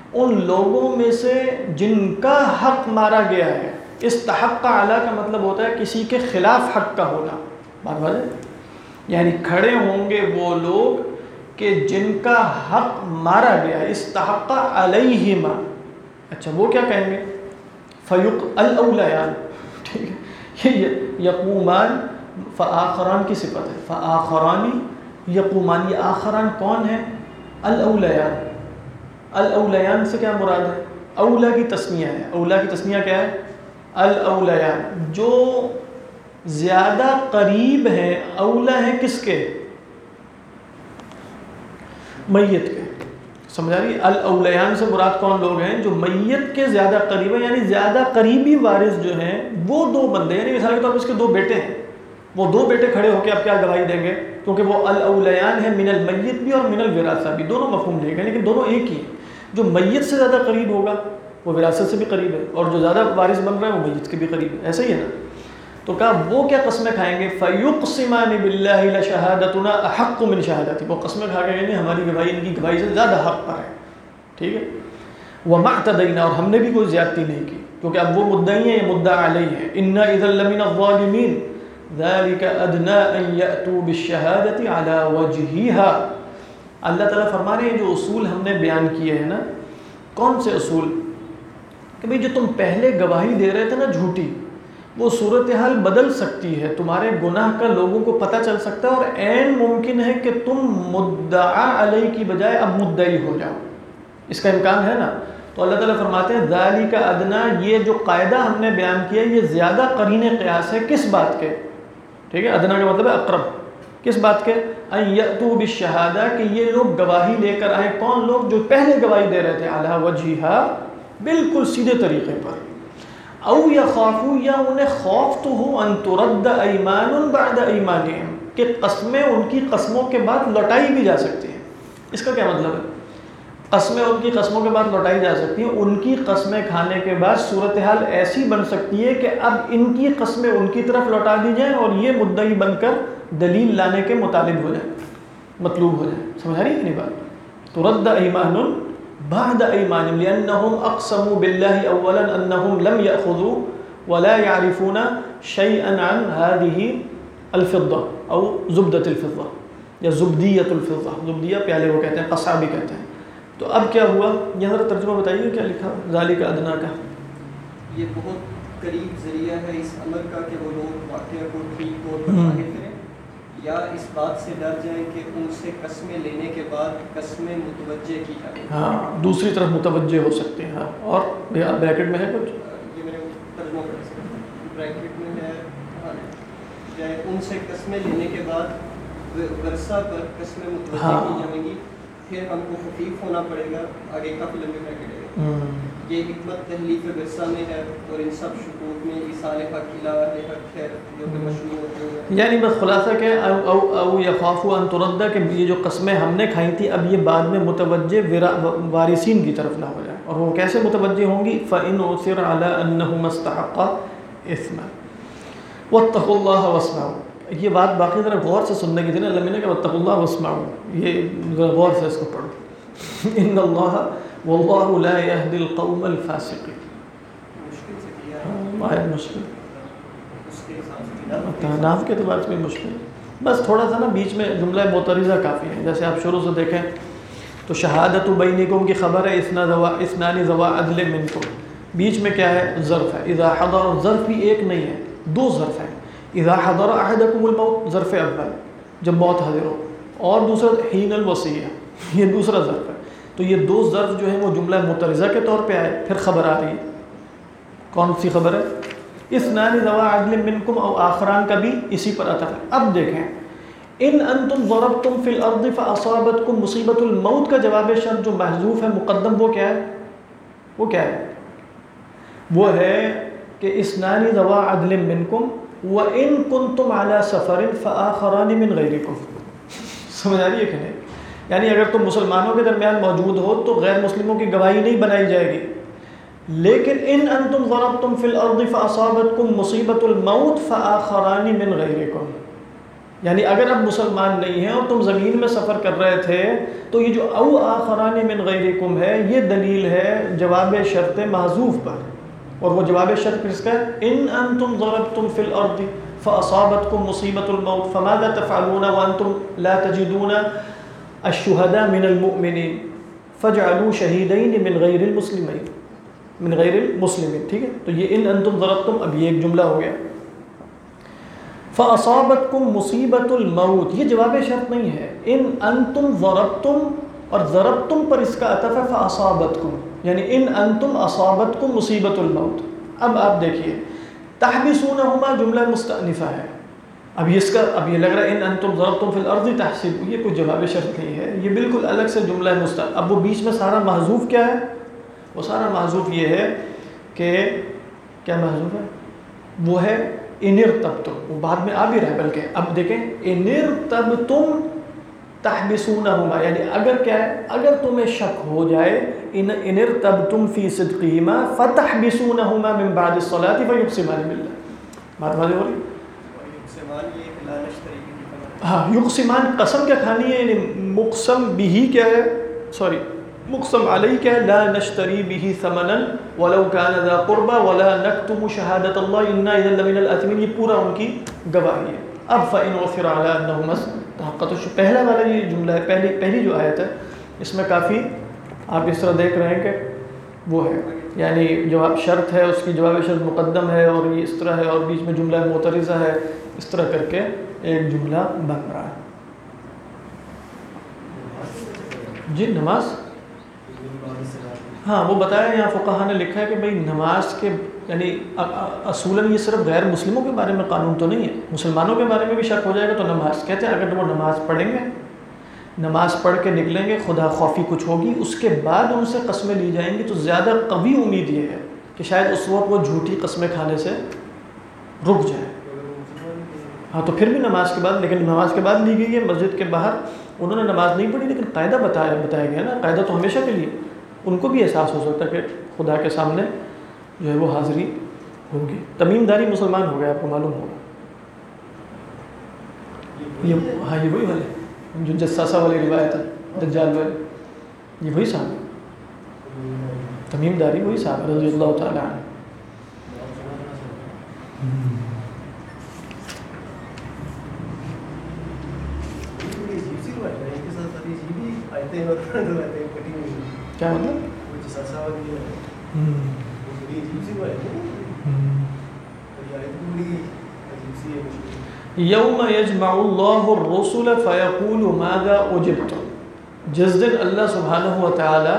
ان لوگوں میں سے جن کا حق مارا گیا ہے. استحق علی کا مطلب ہوتا ہے کسی کے خلاف حق کا ہونا. بات ہے، یعنی کھڑے ہوں گے وہ لوگ کہ جن کا حق مارا گیا. استحق علیہما، اچھا وہ کیا کہیں گے؟ فیق الاولیان، ٹھیک ہے، یہ یقومان فآخران کی صفت ہے. فآخرانی یقومان، یہ آخران کون ہیں؟ الاولیان. الاولیان سے کیا مراد ہے؟ اولا کی تسمیہ ہے. اولا کی تسمیہ کیا ہے؟ الاولیان، جو زیادہ قریب ہیں. اولا ہیں کس کے؟ میت کے. سمجھا رہی؟ الاولیان سے مراد کون لوگ ہیں؟ جو میت کے زیادہ قریب ہیں، یعنی زیادہ قریبی وارث جو ہیں وہ دو بندے ہیں. یعنی مثال کے طور پر اس کے دو بیٹے ہیں، وہ دو بیٹے کھڑے ہو کے اب کیا گواہی دیں گے؟ کیونکہ وہ الاولیان ہیں، من المیت بھی اور من الوراثہ بھی، دونوں مفہوم لے گئے لیکن دونوں ایک ہی ہیں. جو میت سے زیادہ قریب ہوگا وہ وراثت سے بھی قریب ہے، اور جو زیادہ وارث بن رہا ہے وہ میت کے بھی قریب ہے. ایسا ہی ہے نا؟ تو کہا وہ کیا قسمیں کھائیں گے؟ فَيُقْسِمَانِ بِاللَّهِ لَشَهَادَتُنَا أَحَقُّ مِنْ شَهَادَتِهِ. وہ قسمیں کھا کے کہیں گے ہماری گواہی ان کی گواہی سے زیادہ حق پر ہے. ٹھیک ہے. وَمَا اعْتَدَيْنَا، اور ہم نے بھی کوئی زیادتی نہیں کی، کیونکہ اب وہ مدعی ہیں، یہ مدعا علیہ ہے. إِنَّا إِذًا لَمِنَ الظَّالِمِينَ ذَلِكَ أَدْنَىٰ أَن يَأْتُوا بِالشَّهَادَةِ عَلَىٰ وَجْهِهَا. اللہ تعالیٰ فرما رہے ہیں جو اصول ہم نے بیان کیے ہیں نا، کون سے اصول؟ کہ بھئی جو تم پہلے گواہی دے رہے تھے نا جھوٹی، وہ صورتحال بدل سکتی ہے، تمہارے گناہ کا لوگوں کو پتہ چل سکتا ہے، اور عین ممکن ہے کہ تم مدعا علیہ کی بجائے اب مدعی ہو جاؤ. اس کا امکان ہے نا؟ تو اللہ تعالیٰ فرماتے ہیں ذالک ادنا، یہ جو قاعدہ ہم نے بیان کیا یہ زیادہ قرین قیاس ہے. کس بات کے؟ ٹھیک ہے، ادنا کا مطلب ہے اقرب. کس بات کے؟ ان یأتوا بالشہادہ، کہ یہ لوگ گواہی لے کر آئیں. کون لوگ؟ جو پہلے گواہی دے رہے تھے. علی وجہہا، بالکل سیدھے طریقے پر. او یخافوا، یا انہیں خوف تو ہو، ان ترد ایمان بعد ایمانہم، کہ قسمیں ان کی قسموں کے بعد لوٹائی بھی جا سکتی ہیں. اس کا کیا مطلب ہے؟ قسمیں ان کی قسموں کے بعد لوٹائی جا سکتی ہیں. ان کی قسمیں کھانے کے بعد صورتحال ایسی بن سکتی ہے کہ اب ان کی قسمیں ان کی طرف لوٹا دی جائیں اور یہ مدعی بن کر دلیل لانے کے مطالب ہو جائیں، مطلوب ہو جائیں. سمجھا رہی ہے نہیں بات؟ ترد ایمان بعد ایمانہم لأنہم اقسموا باللہ اولا انہم لم یأخذوا ولا يعرفون شیئا عن هذه الفضہ او زبدۃ الفضہ یا زبدیۃ الفضہ. زبدیہ پیالے وہ کہتے ہیں، قصع بھی کہتے ہیں. تو اب کیا ہوا؟ یہ ذرا ترجمہ بتائیے کیا لکھا ذالک ادنا کا. یہ بہت قریب ذریعہ ہے اس امر کا کہ وہ لوگ واقعہ کو ٹھیک طور پر ظاہر کریں، یا اس بات سے ڈر جائیں کہ ان سے قسمیں لینے کے بعد قسمیں متوجہ کی جائیں. ہاں، دوسری طرف متوجہ ہو سکتے ہیں. ہاں، اور بریکٹ میں ہے کچھ؟ یہ میرے ترجمہ پڑھ سکتے ہیں، بریکٹ میں ہے ان سے قسمیں لینے کے بعد ورثہ پر قسمیں متوجہ کی جائیں گی، پھر ہم کو خفیف ہونا پڑے گا. آگے کافی لمبے بریکٹ ہے. یہ حکمت تحلیف ورثہ میں ہے اور ان سب شکوک میں ایصال حق الی اہل حق ہے جو کہ مشروع ہوتے ہیں. یعنی بس خلاصہ کہ او یخافوا ان ترد، کہ یہ جو قسمیں ہم نے کھائی تھی اب یہ بعد میں متوجہ وارثین کی طرف نہ ہو جائے. اور وہ کیسے متوجہ ہوں گی؟ فإن أُثِرَ علی انہما استحقا اثما واتقوا اللہ واسمعوا. یہ بات باقی ذرا غور سے سننے کی تھی نا. اللہ نے کہا واتقوا اللہ واسمعوا، یہ غور سے اس کو پڑھو. ان اللہ واللہ لا یہدی القوم الفاسقین. مشکل سے کیا آیت مشکل، اس کے حساب سے ناف کے اعتبار سے بھی مشکل. بس تھوڑا سا نا بیچ میں جملہ معترضہ کافی ہے. جیسے آپ شروع سے دیکھیں تو شہادت بینکم کی خبر ہے اثنان ذوا عدل منکم، بیچ میں کیا ہے؟ ظرف ہے. اذا حضر، ظرف بھی ایک نہیں ہے، دو ظرف ہیں. اذا حضر احدکم الموت، ظرف اول جب موت حاضر ہو، اور دوسرا حین الوصیہ، یہ دوسرا ظرف ہے. تو یہ دو ظرف جو ہیں وہ جملہ معترضہ کے طور پہ آئے. پھر خبر آ رہی ہے، کون سی خبر ہے؟ اثنان ذوا عدل منکم، او آخران کا بھی اسی پر عطف ہے. اب دیکھیں ان انتم ضربتم فی الارض فاصابتکم مصیبت الموت کا جواب شرط جو محذوف ہے مقدم، وہ کیا ہے؟ وہ کیا ہے؟ وہ ہے کہ اثنان ذوا عدل منکم وان کنتم علی سفر فآخران من غیرکم. سمجھ آ رہی ہے کہ نہیں؟ یعنی اگر تم مسلمانوں کے درمیان موجود ہو تو غیر مسلموں کی گواہی نہیں بنائی جائے گی. لیکن ان انتم ضربتم فی الارض فاصابتکم مصیبت الموت فآخران من غیرکم، یعنی اگر اب مسلمان نہیں ہیں اور تم زمین میں سفر کر رہے تھے تو یہ جو او آخران من غیرکم ہے یہ دلیل ہے جواب شرط محذوف پر. اور وہ جواب شرط کس کا ہے؟ ان انتم ضربتم فی الارض فاصابتکم مصیبت الموت فماذا تفعلون وانتم لا تجدون الشہداء من المؤمنین فاجعلوا شہیدین من غیر المسلمین من غیر المسلمین. ٹھیک ہے، تو یہ ان انتم ضربتم اب یہ ایک جملہ ہو گیا. فاصابتکم مصیبت الموت یہ جواب شرط نہیں ہے. ان انتم ضربتم اور ضربتم پر اس کا عطف ہے فاصابتکم، یعنی ان انتم اصابتکم مصیبت الموت. اب آپ دیکھیے تحبسونہما جملہ مستأنفہ ہے. اب یہ لگ رہا ہے ان انتم ضربتم فی الارض تحسب، یہ کوئی جواب شرط نہیں ہے، یہ بالکل الگ سے جملہ مستأنف. اب وہ بیچ میں سارا محذوف کیا ہے؟ وہ سارا محذوف یہ ہے کہ کیا محذوف ہے؟ وہ ہے ان ارتبتم، وہ بعد میں آ بھی رہا ہے. بلکہ اب دیکھیں ان ارتبتم تحبسونہما، یعنی اگر کیا ہے، اگر تمہیں شک ہو جائے ان ارتبتم فی صدقہما فتحبسونہما من بعد الصلاۃ فیقسمان باللہ. بات واضح ہو رہی؟ ہاں، یقسمان قسم کیا کھانی ہے، یعنی مقسم بھی کیا ہے، سوری مقسم علیہ کیا ہے، لا نشتری به ثمنا ولو كان ذا قربى ولا نكتم شهادة الله انا اذا لمن الاثمين. یہ پورا ان کی گواہی ہے. اب فإن عثر على انهما تحققت، پہلا والا یہ جملہ ہے، پہلی جو آیت ہے اس میں کافی آپ اس طرح دیکھ رہے ہیں کہ وہ ہے، یعنی جواب شرط ہے، اس کی جواب شرط مقدم ہے اور یہ اس طرح ہے اور بیچ میں جملہ معترضہ ہے، اس طرح کر کے ایک جملہ بن رہا ہے. جی نماز، ہاں وہ بتایا یہاں فقہا نے لکھا ہے کہ بھئی نماز کے یعنی اصولاً یہ صرف غیر مسلموں کے بارے میں قانون تو نہیں ہے، مسلمانوں کے بارے میں بھی شک ہو جائے گا تو نماز کہتے ہیں اگر وہ نماز پڑھیں گے، نماز پڑھ کے نکلیں گے، خدا خوفی کچھ ہوگی، اس کے بعد ان سے قسمیں لی جائیں گی تو زیادہ قوی امید یہ ہے کہ شاید اس وقت وہ جھوٹی قسمیں کھانے سے رک جائیں. ہاں تو پھر بھی نماز کے بعد، لیکن نماز کے بعد لی گئی ہے. مسجد کے باہر انہوں نے نماز نہیں پڑھی لیکن قاعدہ بتایا گیا نا، قاعدہ تو ہمیشہ کے لیے. ان کو بھی احساس ہو سکتا ہے کہ خدا کے سامنے جو ہے وہ حاضری ہوگی. تمیم داری مسلمان ہو گیا، آپ کو معلوم ہوگا. ہاں یہ وہی والے جو جساسہ والی روایت ہے، دجال والے، یہ وہی صاحب تمیم داری، وہی صاحب رضی اللہ تعالیٰ عنہ. کیا مطلب؟ یوم یجمع اللہ الرسل فیقول ماذا اجبتم، جس دن اللہ سبحانہ و تعالی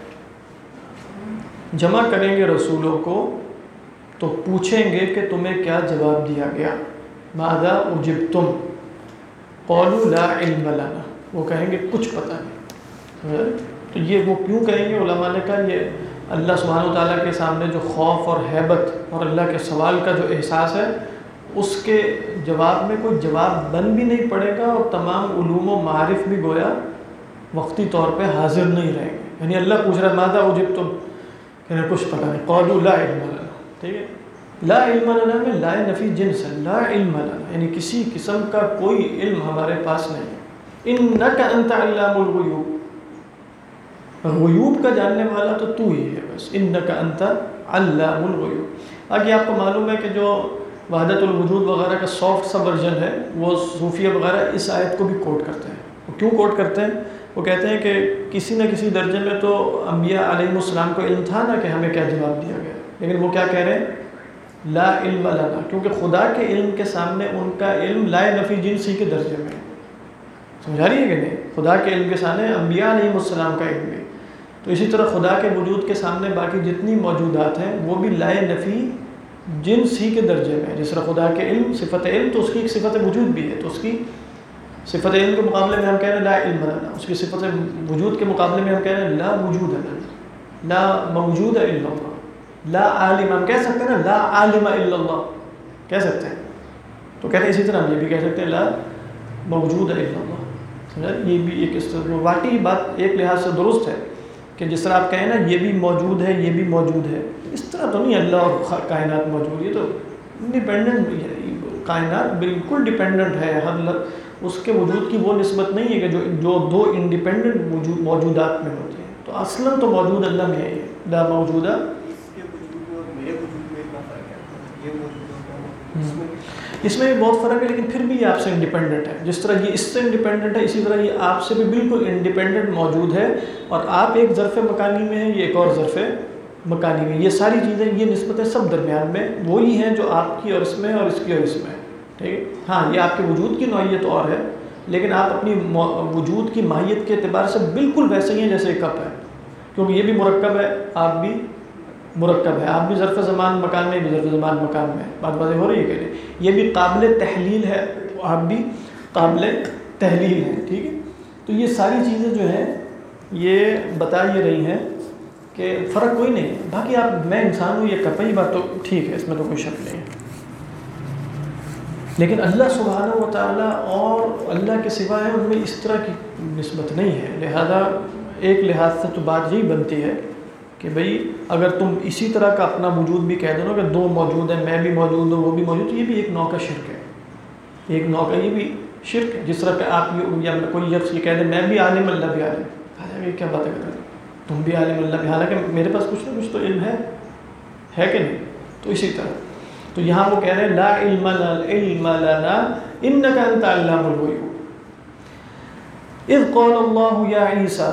جمع کریں گے رسولوں کو تو پوچھیں گے کہ تمہیں کیا جواب دیا گیا. ماذا اجبتم قالوا لا علم لنا، وہ کہیں گے کچھ پتہ نہیں. تو یہ وہ کیوں کہیں گے؟ علماء نے کہا یہ اللہ سبحانہ و تعالیٰ کے سامنے جو خوف اور ہیبت اور اللہ کے سوال کا جو احساس ہے اس کے جواب میں کوئی جواب بن بھی نہیں پڑے گا اور تمام علوم و معارف بھی گویا وقتی طور پہ حاضر نہیں رہیں گے. یعنی اللہ پوچھ رہا ہے ماذا اجبتم، کہنے کچھ پتہ نہیں. قالوا لا علم لنا. ٹھیک ہے، لا علم لنا میں لا نفی جنس ہے، لا علم لنا یعنی کسی قسم کا کوئی علم ہمارے پاس نہیں. انک انت علام الغیوب، غیوب کا جاننے والا تو تو ہی ہے بس. انک انت علام الغیوب. آگے آپ کو معلوم ہے کہ جو وحدت الوجود وغیرہ کا سافٹ سا ورژن ہے وہ صوفیہ وغیرہ اس آیت کو بھی کوٹ کرتے ہیں. وہ کیوں کوٹ کرتے ہیں؟ وہ کہتے ہیں کہ کسی نہ کسی درجے میں تو انبیاء علیہ السلام کو علم تھا نا کہ ہمیں کیا جواب دیا گیا، لیکن وہ کیا کہہ رہے ہیں؟ لا علم لنا، کیونکہ خدا کے علم کے سامنے ان کا علم لا نفی جنسی کے درجے میں ہے. سمجھا رہی ہے کہ نہیں؟ خدا کے علم کے سامنے انبیاء علیہ السلام کا علم ہے. تو اسی طرح خدا کے وجود کے سامنے باقی جتنی موجودات ہیں وہ بھی لا نفی جنس ہی کے درجے میں ہے. جس طرح خدا کے علم صفت علم تو اس کی ایک صفت وجود بھی ہے، تو اس کی صفت علم کے مقابلے میں ہم کہہ رہے ہیں لا علم لنا، اس کی صفت وجود کے مقابلے میں ہم کہہ رہے ہیں لا وجود لنا، لا موجود الا اللہ. لا عالم ہم کہہ سکتے ہیں نا، لا عالم الا اللہ کہہ سکتے ہیں. تو کہتے ہیں اسی طرح ہم یہ بھی کہہ سکتے ہیں لا موجود الا اللہ. سمجھا؟ یہ بھی ایک اس طرح واقعی بات ایک لحاظ سے درست ہے کہ جس طرح آپ کہیں نا یہ بھی موجود ہے یہ بھی موجود ہے، اس طرح تو نہیں اللہ اور کائنات موجود. یہ تو انڈیپینڈنٹ کائنات بالکل ڈیپینڈنٹ ہے، اس کے وجود کی وہ نسبت نہیں ہے کہ جو دو انڈیپینڈنٹ موجودات میں ہوتے ہیں. تو اصلاً تو موجود اللہ میں ہے، لا موجودہ. اس کے وجود میں اور میرے وجود میں اتنا فرق ہے، یہ موجود ہوتا ہے اس میں بھی بہت فرق ہے، لیکن پھر بھی یہ آپ سے انڈیپینڈنٹ ہے. جس طرح یہ اس سے انڈیپینڈنٹ ہے، اسی طرح یہ آپ سے بھی بالکل انڈیپینڈنٹ موجود ہے. اور آپ ایک ظرف مکانی میں ہیں، یہ ایک اور ظرف مکانی میں. یہ ساری چیزیں، یہ نسبتیں سب درمیان میں وہی ہیں جو آپ کی اور اس میں اور اس کی اور اس میں. ٹھیک ہے. ہاں یہ آپ کے وجود کی نوعیت اور ہے، لیکن آپ اپنی وجود کی ماہیت کے اعتبار سے بالکل ویسے ہی ہیں جیسے ایک کپ ہے، کیونکہ یہ بھی مرکب ہے، آپ بھی مرکب ہے. آپ بھی ظرف زمان مکان میں، بھی ظرف زمان مکان میں. بات واضح ہو رہی ہے کہ نہیں؟ یہ بھی قابل تحلیل ہے، آپ بھی قابل تحلیل ہیں. ٹھیک ہے. تو یہ ساری چیزیں جو ہیں یہ بتا یہ رہی ہیں کہ فرق کوئی نہیں. باقی آپ میں انسان ہوں، یہ کپئی بات تو ٹھیک ہے، اس میں تو کوئی شک نہیں ہے. لیکن اللہ سبحانہ و تعالیٰ اور اللہ کے سوا ہے، ان میں اس طرح کی نسبت نہیں ہے. لہذا ایک لحاظ سے تو بات یہی بنتی ہے کہ بھئی اگر تم اسی طرح کا اپنا وجود بھی کہہ دو کہ دو موجود ہیں، میں بھی موجود ہوں وہ بھی موجود، یہ بھی ایک نوع کا شرک ہے. ایک نوع کا یہ بھی شرک ہے. جس طرح کہ آپ یا کوئی شخص یہ کہہ دے میں بھی عالم اللہ بھی عالم، یہ کیا باتیں کر رہے ہیں، تم بھی عالم اللہ بھی، حالانکہ میرے پاس کچھ نہ کچھ تو علم ہے کہ نہیں. تو اسی طرح تو یہاں وہ کہہ رہے ہیں لا علم لنا انک انت علام الغیوب. اذ قال اللہ یا عیسیٰ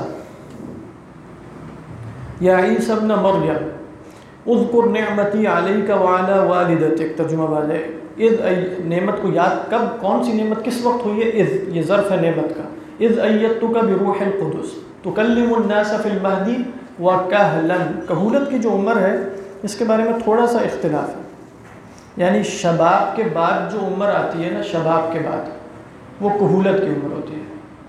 یا عیسیٰ ابن مریم اذکر نعمتی علیک وعلی والدتک. ترجمہ والے اذ نعمت کو یاد کب، کون سی نعمت کس وقت ہوئی ہے؟ اذ یہ ظرف ہے نعمت کا. اذ ایدتک بروح القدس تکلم الناس فی المہدی وکہلا. کہولت کی جو عمر ہے اس کے بارے میں تھوڑا سا اختلاف ہے. یعنی شباب کے بعد جو عمر آتی ہے نا، شباب کے بعد وہ کہولت کی عمر ہوتی ہے.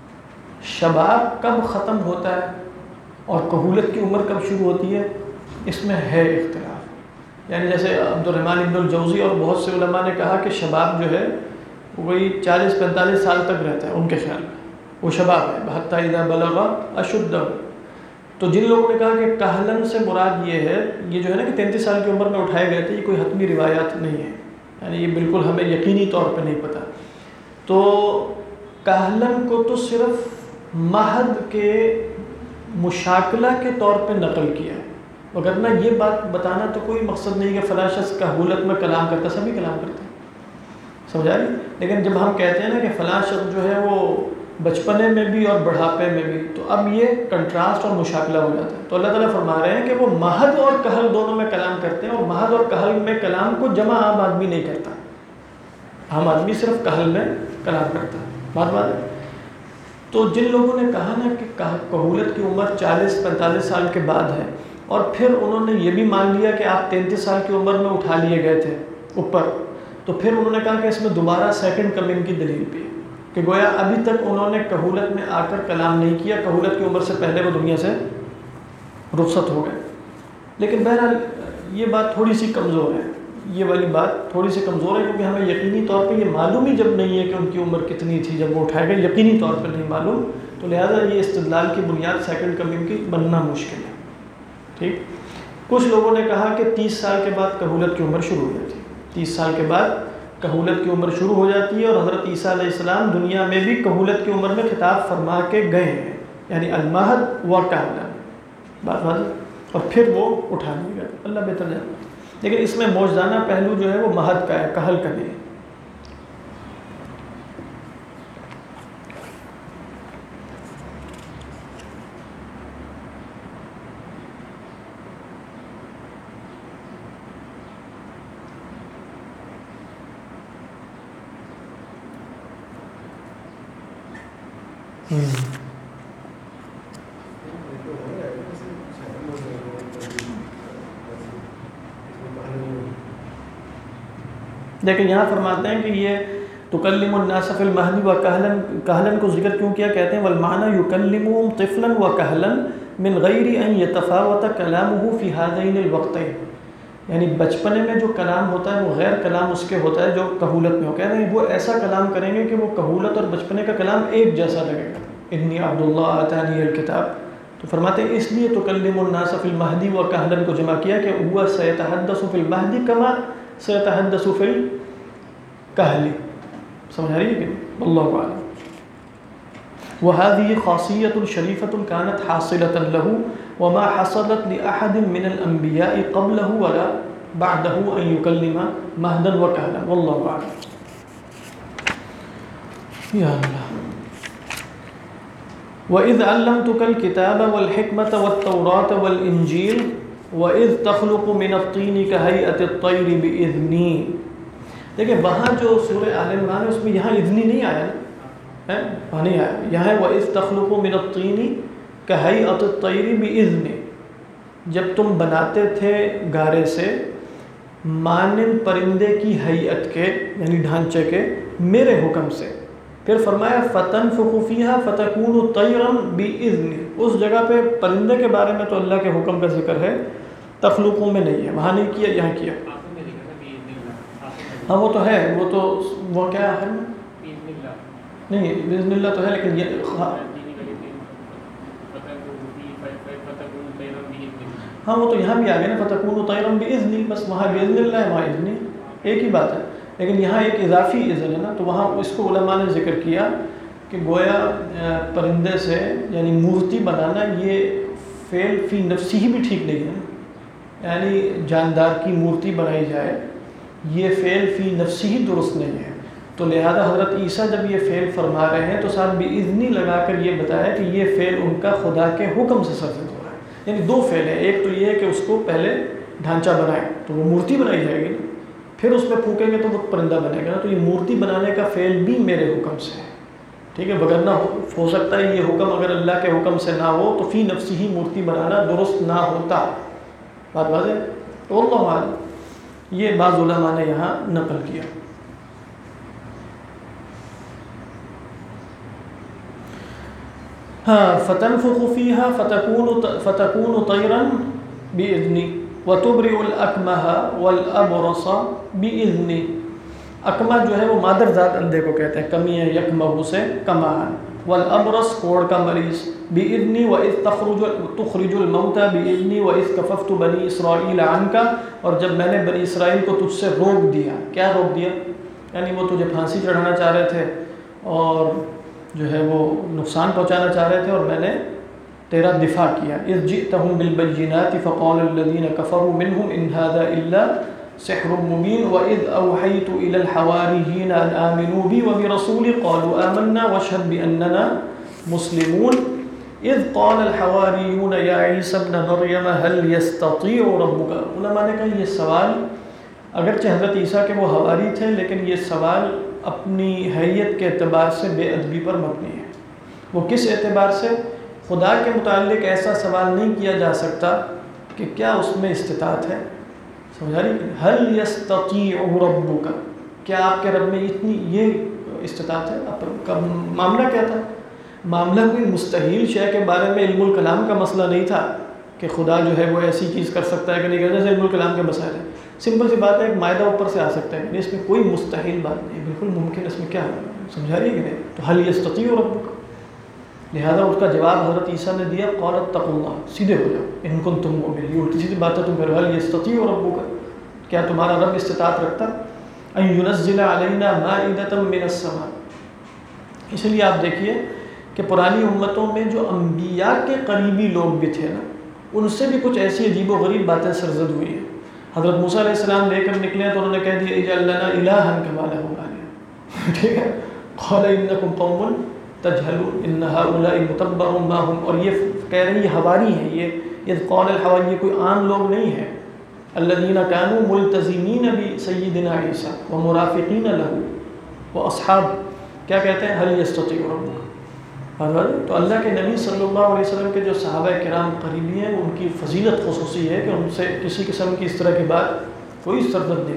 شباب کب ختم ہوتا ہے اور کہولت کی عمر کب شروع ہوتی ہے، اس میں ہے اختلاف. یعنی جیسے عبدالرحمن ابن الجوزی اور بہت سے علماء نے کہا کہ شباب جو ہے وہی 40-45 سال تک رہتا ہے، ان کے خیال میں وہ شباب ہے، حتی اذا بلغ اشدہ. تو جن لوگوں نے کہا کہ کہلن سے مراد یہ ہے، یہ جو ہے نا کہ 33 سال کی عمر میں اٹھائے گئے تھے، یہ کوئی حتمی روایات نہیں ہے، یعنی یہ بالکل ہمیں یقینی طور پہ نہیں پتہ. تو کہلن کو تو صرف مہد کے مشاکلہ کے طور پہ نقل کیا ہے، وگرنہ یہ بات بتانا تو کوئی مقصد نہیں کہ فلاں شخص کہولت میں کلام کرتا، سبھی کلام کرتے ہیں. سمجھا رہی؟ لیکن جب ہم کہتے ہیں نا کہ فلاں شخص جو ہے وہ بچپنے میں بھی اور بڑھاپے میں بھی، تو اب یہ کنٹراسٹ اور مشاکلہ ہو جاتا ہے. تو اللہ تعالیٰ فرما رہے ہیں کہ وہ مہد اور کہل دونوں میں کلام کرتے ہیں، اور مہد اور کہل میں کلام کو جمع عام آدمی نہیں کرتا. عام آدمی صرف کہل میں کلام کرتا ہے. بات ہے. تو جن لوگوں نے کہا نا کہ کہولت کی عمر 40-45 سال کے بعد ہے، اور پھر انہوں نے یہ بھی مان لیا کہ آپ 33 سال کی عمر میں اٹھا لیے گئے تھے اوپر، تو پھر انہوں نے کہا کہ اس میں دوبارہ سیکنڈ کمنگ کی دلیل بھی ہے کہ گویا ابھی تک انہوں نے کہولت میں آ کر کلام نہیں کیا، کہولت کی عمر سے پہلے وہ دنیا سے رخصت ہو گئے. لیکن بہرحال یہ بات تھوڑی سی کمزور ہے، یہ والی بات تھوڑی سی کمزور ہے، کیونکہ ہمیں یقینی طور پہ یہ معلوم ہی جب نہیں ہے کہ ان کی عمر کتنی تھی جب وہ اٹھائے گئے، یقینی طور پہ نہیں معلوم. تو لہٰذا یہ استدلال کی بنیاد سیکنڈ کمنگ کی بننا مشکل ہے. ٹھیک. کچھ لوگوں نے کہا کہ 30 سال کے بعد کہولت کی عمر شروع ہو جاتی ہے، 30 سال کے بعد کہولت کی عمر شروع ہو جاتی ہے، اور حضرت عیسیٰ علیہ السلام دنیا میں بھی کہولت کی عمر میں خطاب فرما کے گئے ہیں، یعنی المہد و کہلا. بات واضح. اور پھر وہ اٹھا لیے گئے. اللہ بہتر جانتا ہے. لیکن اس میں موجزانہ پہلو جو ہے وہ مہد کا ہے، کہل کا نہیں ہے. لیکن یہاں فرماتے ہیں کہ یہ تکلم الناس فی المہدی و کہلن کو ذکر کیوں کیا؟ کہتے ہیں والمعنی یکلمهم طفلا و کہلا من غیر ان یتفاوت کلامہ فی ہذین الوقتین. یعنی بچپنے میں جو کلام ہوتا ہے وہ غیر کلام اس کے ہوتا ہے جو کہولت میں ہو. کہہ رہے ہیں وہ ایسا کلام کریں گے کہ وہ کہولت اور بچپنے کا کلام ایک جیسا لگے گا. انی عبداللہ آتانی الکتاب. تو فرماتے ہیں اس لیے تکلم الناس فی المہدی و کہلن کو جمع کیا کہ ہوا سیتحدث فی المہدی کما سیتحدث فی کہلی. سمجھ رہی ہے کہ اللہ اعلم. وهذه خاصية شريفة كانت حاصلة له وما حصلت لأحد من الأنبياء قبله ولا بعده أن يكلم مهدا وكهلا والله أعلم. يا الله. وإذ علمتك الكتاب والحكمة والتوراة والإنجيل وإذ تخلق من الطين كهيئة الطير بإذني. دیکھیں وہاں جو سورہ آل عمران ہے اس میں یہاں اذنی نہیں آیا نا, وہاں نہیں آیا. یہاں ہے وَإِذْ تَخْلُقُ مِنَ الطِّينِ كَهَيْئَةِ الطَّيْرِ بِإِذْنِ. جب تم بناتے تھے گارے سے مانند پرندے کی ہیئت کے یعنی ڈھانچے کے میرے حکم سے. پھر فرمایا فَتَنْفُخُ فِيهَا فَتَكُونُ طَيْرًا بِإِذْنِ. اس جگہ پہ پرندے کے بارے میں تو اللہ کے حکم کا ذکر ہے, تخلقوں میں نہیں ہے, وہاں نہیں کیا یہاں کیا. ہاں وہ تو ہے, وہ کیا ہے نہیں بإذن اللہ تو ہے, لیکن یہ ہاں وہ تو یہاں بھی آ گیا نا فتکون طیرا بإذنی, بس وہاں بإذن اللہ ہے وہاں اذنی, ایک ہی بات ہے. لیکن یہاں ایک اضافی اذن ہے نا, تو وہاں اس کو علماء نے ذکر کیا کہ گویا پرندے سے یعنی مورتی بنانا یہ فعل فی نفسی ہی بھی ٹھیک نہیں ہے. یعنی جاندار کی مورتی بنائی جائے یہ فعل فی نفسی ہی درست نہیں ہے. تو لہذا حضرت عیسیٰ جب یہ فعل فرما رہے ہیں تو ساتھ بإذنی لگا کر یہ بتایا کہ یہ فعل ان کا خدا کے حکم سے صرف ہو رہا ہے. یعنی دو فعل ہیں, ایک تو یہ ہے کہ اس کو پہلے ڈھانچہ بنائیں تو وہ مورتی بنائی جائے گی, پھر اس میں پھونکیں گے تو وہ پرندہ بنے گا نا. تو یہ مورتی بنانے کا فعل بھی میرے حکم سے ہے, ٹھیک ہے. وگرنہ ہو سکتا ہے یہ حکم اگر اللہ کے حکم سے نہ ہو تو فی نفسی ہی مورتی بنانا درست نہ ہوتا. بات واضح. تو اللہ عالم, یہ بعض علماء نے یہاں نقل کیا. فتنفخ فيها فتكون طيرا بإذني وتبرئ الأكمه والأبرص بإذني. اکمہ جو ہے وہ مادر ذات اندھے کو کہتے ہیں, کمی ہے یکمہ سے کماہن. والابرص کوڑ کا مریض بإذنی وإذ تخرج الموتى بإذنی وإذ كففت بنی اسرائیل عنك. اور جب میں نے بنی اسرائیل کو تجھ سے روک دیا. کیا روک دیا؟ یعنی وہ تجھے پھانسی چڑھانا چاہ رہے تھے اور جو ہے وہ نقصان پہنچانا چاہ رہے تھے, اور میں نے تیرا دفاع کیا. اذ جئتهم بالبينات فقال الذين كفروا منهم ان هذا الا سحر مبين واذ اوحيت الى الحواريين ان امنوا بي وبرسولي قالوا آمنا واشهد باننا مسلمون. اذ قال الحواريون يا عيسى ابن مريم هل يستطيع ربك. علماء نے کہا یہ سوال اگرچہ حضرت عیسیٰ کے وہ حواری تھے لیکن یہ سوال اپنی حیت کے اعتبار سے بے ادبی پر مبنی ہے. وہ کس اعتبار سے؟ خدا کے متعلق ایسا سوال نہیں کیا جا سکتا کہ کیا اس میں استطاعت ہے. سمجھا رہی؟ هل يستطيع ربك, کیا آپ کے رب میں اتنی یہ استطاعت ہے؟ اب معاملہ کیا تھا؟ معاملہ کوئی مستحیل شے کے بارے میں علم الکلام کا مسئلہ نہیں تھا کہ خدا جو ہے وہ ایسی چیز کر سکتا ہے کہ نہیں, جیسے علم الکلام کے مسائل ہیں. سمپل سی بات ہے, ایک معاہدہ اوپر سے آ سکتا ہے, اس میں کوئی مستحیل بات نہیں, بالکل ممکن. اس میں کیا ہے, سمجھا رہی ہے کہ نہیں؟ تو هل يستطيع ربك, لہذا اس کا جواب حضرت عیسیٰ نے دیا قال اتقوا اللہ, سیدھے ہو جاؤ, ان کنتم مؤمنین. یہ الٹی سیدھی بات ہے تم کہہ رہے هل يستطيع ربك, کیا تمہارا رب استطاعت رکھتا ان ينزل علينا مائدة من السماء. اس لیے آپ دیکھیے کہ پرانی امتوں میں جو انبیاء کے قریبی لوگ بھی تھے نا, ان سے بھی کچھ ایسی عجیب و غریب باتیں سرزد ہوئی ہیں. حضرت موسیٰ علیہ السلام لے کر نکلے تو انہوں نے کہہ دیا اجعل لنا الہا کما لهم آلہہ, ٹھیک ہے. قال انکم قوم تجہلون ان ہؤلاء متبر ما هم, اور یہ کہہ رہے ہیں یہ حواری ہیں, یہ اذ قال الحواری, یہ کوئی عام لوگ نہیں ہیں. الذین كانوا ملتزمین بسیدنا عیسیٰ ومرافقین له واصحاب, کیا کہتے ہیں هل يستطيع ربك. تو اللہ کے نبی صلی اللہ علیہ وسلم کے جو صحابہ کرام قریبی ہیں ان کی فضیلت خصوصی ہے کہ ان سے کسی قسم کی اس طرح کی بات کوئی سرزد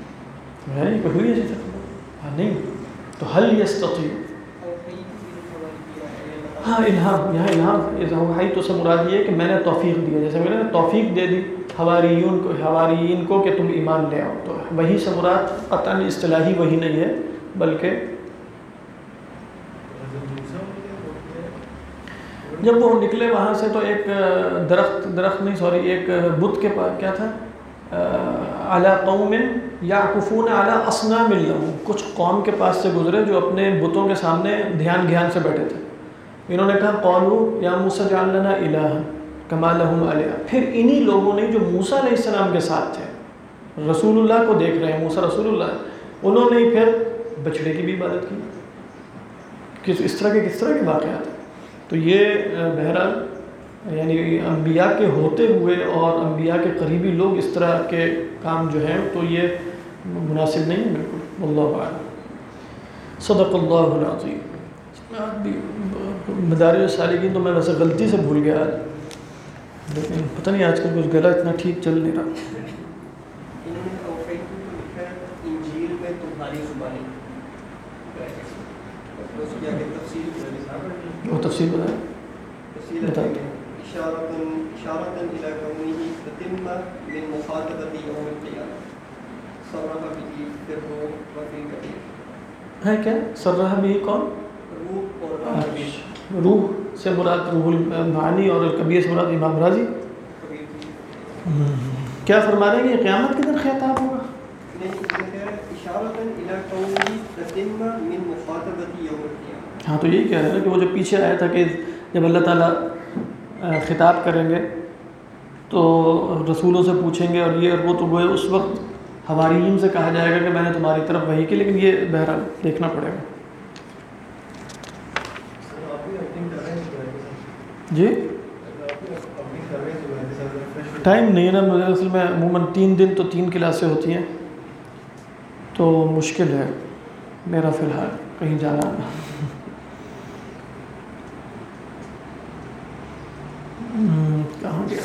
نہیں کوئی ہوئی ایسی طرح نہیں. تو هل يستطيع, ہاں الہام, یہاں الہام ہے تو سے مراد یہ ہے کہ میں نے توفیق دیا, جیسے میں نے توفیق دے دی حواریین کو کہ تم ایمان لے آؤ. تو وہی سے مراد قطعاً اصطلاحی وہی نہیں ہے بلکہ جب وہ نکلے وہاں سے تو ایک درخت نہیں ایک بت کے پاس کیا تھا, علی قوم یعکفون علی اصنام لہم، کچھ قوم کے پاس سے گزرے جو اپنے بتوں کے سامنے دھیان سے بیٹھے تھے. انہوں نے کہا قالوا یا موسیٰ اجعل لنا الہا کما لہم آلہہ. پھر انہی لوگوں نے جو موسیٰ علیہ السلام کے ساتھ تھے، رسول اللہ کو دیکھ رہے ہیں، موسیٰ رسول اللہ، انہوں نے پھر بچڑے کی بھی عبادت کی. اس طرح کے واقعات ہیں. تو یہ بہرحال یعنی انبیاء کے ہوتے ہوئے اور انبیاء کے قریبی لوگ اس طرح کے کام جو ہیں تو یہ مناسب نہیں ہے بالکل. واللہ اعلم. صدق اللہ العظیم. مدارج السالکین تو میں ویسے غلطی سے بھول گیا آج، لیکن پتہ نہیں آج کل کچھ گلا اتنا ٹھیک چل نہیں رہا. انہوں نے اوفیت کو لکھا ہے انجیل میں تمہاری زبانی، اس کی آگے تفصیل وہ تفصیل بتائیں. بتا دیں. اشارة إلى كونه تتمة من مخاطبة يوم القيامة صرح به في الروح وفي الكبير. ہے کیا صرح به کون؟ روح اور کبیر. روح سے مراد روح المعانی اور الکبیر سے مراد امام راضی. کیا فرما رہے ہیں کہ قیامت کے دن خطاب ہوگا؟ اشارة إلى كونه تتمة من مخاطبة يوم القيامة. ہاں تو یہی کہہ رہے ہیں کہ وہ جو پیچھے آیا تھا کہ جب اللہ تعالیٰ خطاب کریں گے تو رسولوں سے پوچھیں گے اور یہ اور وہ، تو وہ اس وقت حواریین سے کہا جائے گا کہ میں نے تمہاری طرف وحی کی. لیکن یہ بہرحال دیکھنا پڑے گا. جی ٹائم نہیں ہے نا مجھے، اصل میں عموماً 3 دن تو 3 کلاسیں ہوتی ہیں تو مشکل ہے میرا فی الحال کہیں جانا. کہاں گیا؟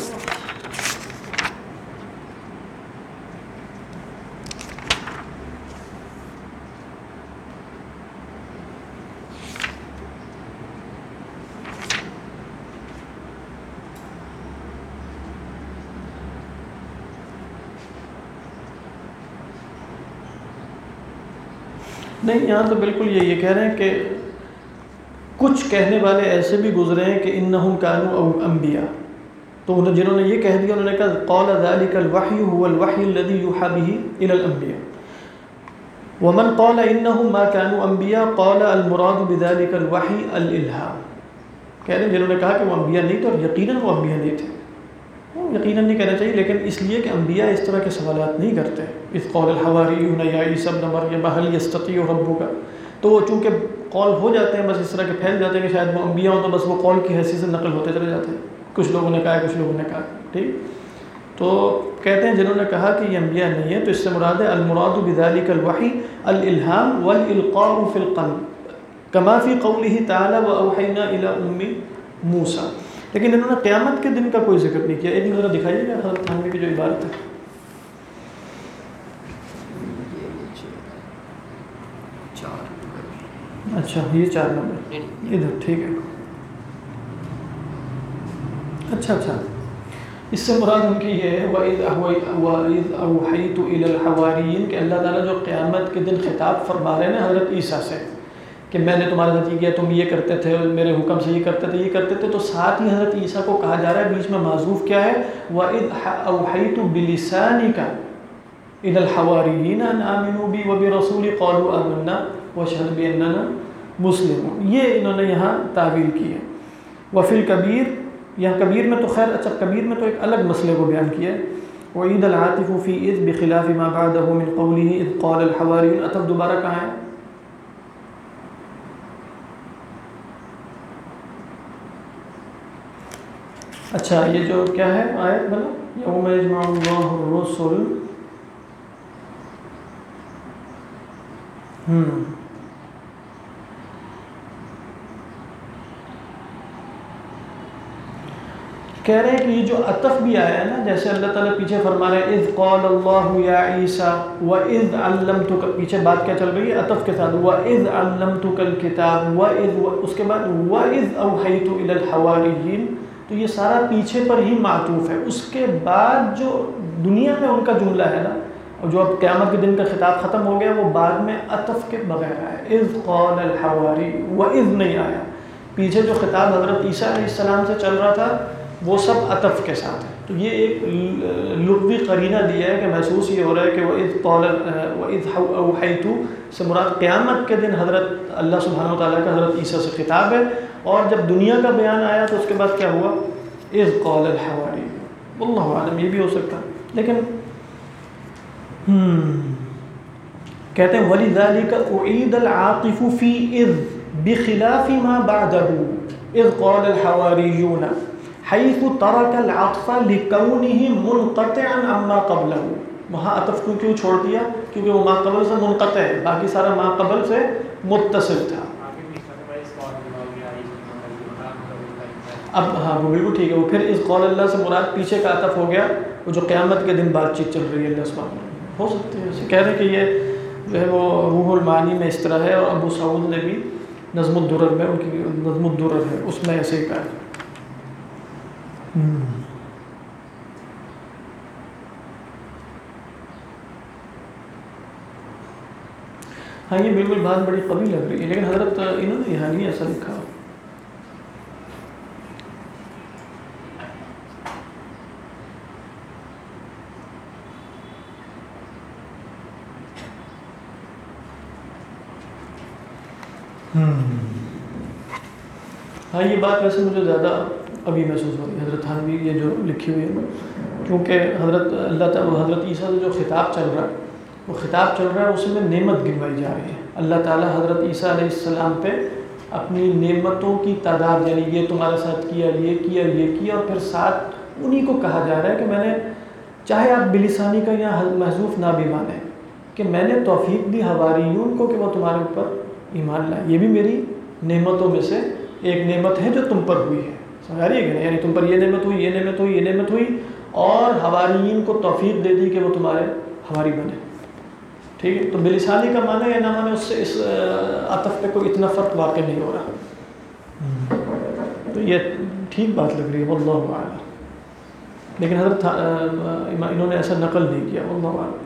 نہیں، یہاں تو بالکل یہ کہہ رہے ہیں کہ کچھ کہنے والے ایسے بھی گزرے ہیں کہ انہم کانوا انبیاء، تو جنہوں نے یہ کہہ دیا انہوں نے کہا قال ذلك الوحی هو الوحی الذي يوحى به الى الانبیاء. ومن قال انہم ما كانوا انبیاء قال المراد بذلك الوحی الالہام. کہہ رہے ہیں جنہوں نے کہا کہ وہ انبیاء نہیں تھے، اور یقیناً وہ انبیاء نہیں تھے. یقیناً نہیں کہنا چاہیے، لیکن اس لیے کہ انبیاء اس طرح کے سوالات نہیں کرتے. اذ قال الحواریون یا عیسی ابن مریم هل یستطیع ربک، تو وہ چونکہ قول ہو جاتے ہیں بس اس طرح کے پھیل جاتے ہیں کہ شاید وہ انبیاء ہوں تو بس وہ قول کی حیثیت سے نقل ہوتے چلے جاتے ہیں. کچھ لوگوں نے کہا، کچھ لوگوں نے کہا. ٹھیک، تو کہتے ہیں جنہوں نے کہا کہ یہ انبیاء نہیں ہے تو اس سے مراد ہے المراد بذلك الوحی الالہام والالقاء فی القلب کما فی قولہ تعالی واوحینا الی ام موسیٰ. لیکن انہوں نے قیامت کے دن کا کوئی ذکر نہیں کیا. ایک نظر دکھائیے گا حضرت تھانوی کی جو عبارت ہے. اچھا یہ 4 نمبر ادھر، ٹھیک ہے. اچھا اس سے مراد ان کی یہ ہے وَإِذْ أَوْحَيْتُ إِلَى الْحَوَارِيِّينَ کہ اللہ تعالیٰ جو قیامت کے دن خطاب فرما رہے ہیں حضرت عیسیٰ سے کہ میں نے تمہارے ساتھ یہ کیا، تم یہ کرتے تھے، میرے حکم سے یہ کرتے تھے. تو ساتھ ہی حضرت عیسیٰ کو کہا جا رہا ہے، بیچ میں معذوف کیا ہے، وَإِذْ أَوْحَيْتُ بِلِسَانِكَ إِلَى الْحَوَارِيِّينَ أَنْ آمِنُوا بِي وَبِرَسُولِي قَالُوا آمَنَّا وَاشْهَدْ بِأَنَّنَا مُسْلِمُونَ. یہ انہوں نے یہاں تعویل کی ہے. وَفِي الْكَبِيرِ، یہاں کبیر میں تو خیر اچھا کبیر میں تو ایک الگ مسئلے کو بیان کیا ہے. وعید العاطف فی اذ بخلاف ما بعده من قوله اذ قال الحواریون. عطف دوبارہ کہاں ہے؟ اچھا یہ جو کیا ہے آیت بنا یوم یجمع اللہ الرسل، کہہ رہے ہیں کہ یہ جو عطف بھی آیا ہے نا، جیسے اللہ تعالیٰ پیچھے فرما رہے ہیں اذ قال اللہ یا عیسیٰ وَإِذْ عَلَّمْتُكَ، پیچھے بات کیا چل رہی ہے عطف کے ساتھ، وَإِذْ عَلَّمْتُكَ الْكِتَابَ وَإِذْ، اس کے بعد وَإِذْ أَوْحَيْتُ إِلَى الْحَوَارِيِّينَ. تو یہ سارا پیچھے پر ہی معطوف ہے. اس کے بعد جو دنیا میں ان کا جملہ ہے نا، اور جو اب قیامت کے دن کا خطاب ختم ہو گیا، وہ بعد میں عطف کے بغیر آیا. اذ قال الحواری، وَإِذْ نہیں آیا. پیچھے جو خطاب حضرت عیسیٰ علیہ السلام سے چل رہا تھا وہ سب عطف کے ساتھ ہے. تو یہ ایک لغوی قرینہ دیا ہے کہ محسوس یہ ہو رہا ہے کہ وَإِذْ أَوْحَيْتُ سے مراد قیامت کے دن حضرت اللہ سبحانہ و تعالیٰ کا حضرت عیسیٰ سے خطاب ہے. اور جب دنیا کا بیان آیا تو اس کے بعد کیا ہوا؟ اذ قال الحواری. واللہ عالم، یہ بھی ہو سکتا ہے. لیکن کہتے ہیں وَلِذَلِكَ أُعِيدَ الْعَاطِفُ فِي إِذْ بِخِلَافِ مَا بَعْدَهُ إِذْ قَالَ الْحَوَارِيُّونَ حَيْثُ تَرَكَ الْعَطْفَ لِكَوْنِهِ مُنْقَطِعًا عَمَّا قَبْلَهُ. وہاں عطف کیوں چھوڑ دیا؟ کیونکہ وہ ما قبل سے منقطع ہے، باقی سارا ما قبل سے متصل تھا. اب ہاں وہ بالکل ٹھیک ہے. وہ پھر اس قول اللہ سے مراد پیچھے کا عطف ہو گیا، وہ جو قیامت کے دن بات چیت چل رہی ہے اللہ سبحانہ. ہو سکتے ہیں ایسے کہہ رہے ہیں کہ یہ جو ہے وہ روح المعانی میں اس طرح ہے، اور ابو سعود نے بھی نظم الدرر میں، ان کی نظم الدرر ہے اس میں ایسے ہی کہا. ہاں یہ بالکل بات بڑی قوی لگ رہی ہے، لیکن حضرت انہوں نے یہاں نہیں ایسا لکھا. ہاں یہ بات ویسے مجھے زیادہ ابھی محسوس ہو رہی ہے حضرت تھانوی یہ جو لکھی ہوئی ہے، کیونکہ حضرت اللہ تعالیٰ حضرت عیسیٰ سے جو خطاب چل رہا ہے، وہ خطاب چل رہا ہے اس میں نعمت گنوائی جا رہی ہے. اللہ تعالیٰ حضرت عیسیٰ علیہ السلام پہ اپنی نعمتوں کی تعداد، یعنی یہ تمہارے ساتھ کیا، یہ کیا، یہ کیا، اور پھر ساتھ انہی کو کہا جا رہا ہے کہ میں نے، چاہے آپ بلسانی کا یہاں محذوف نہ بھی مانیں، کہ میں نے توفیق دی حواریون کو کہ وہ تمہارے اوپر ایمان لائے. یہ بھی میری نعمتوں میں سے ایک نعمت ہے جو تم پر ہوئی ہے. سمجھا رہی ہے کہ نہیں؟ یعنی تم پر یہ نعمت ہوئی، یہ نعمت ہوئی، یہ نعمت ہوئی، اور حواریین کو توفیق دے دی کہ وہ تمہارے حواری بنے. ٹھیک ہے. تو بلسانی کا معنی یا نہ معنی، اس سے اس عطف پہ کوئی اتنا فرق واقع نہیں ہو رہا. تو یہ ٹھیک بات لگ رہی ہے واللہ اعلم. لیکن حضرت انہوں نے ایسا نقل نہیں کیا واللہ اعلم.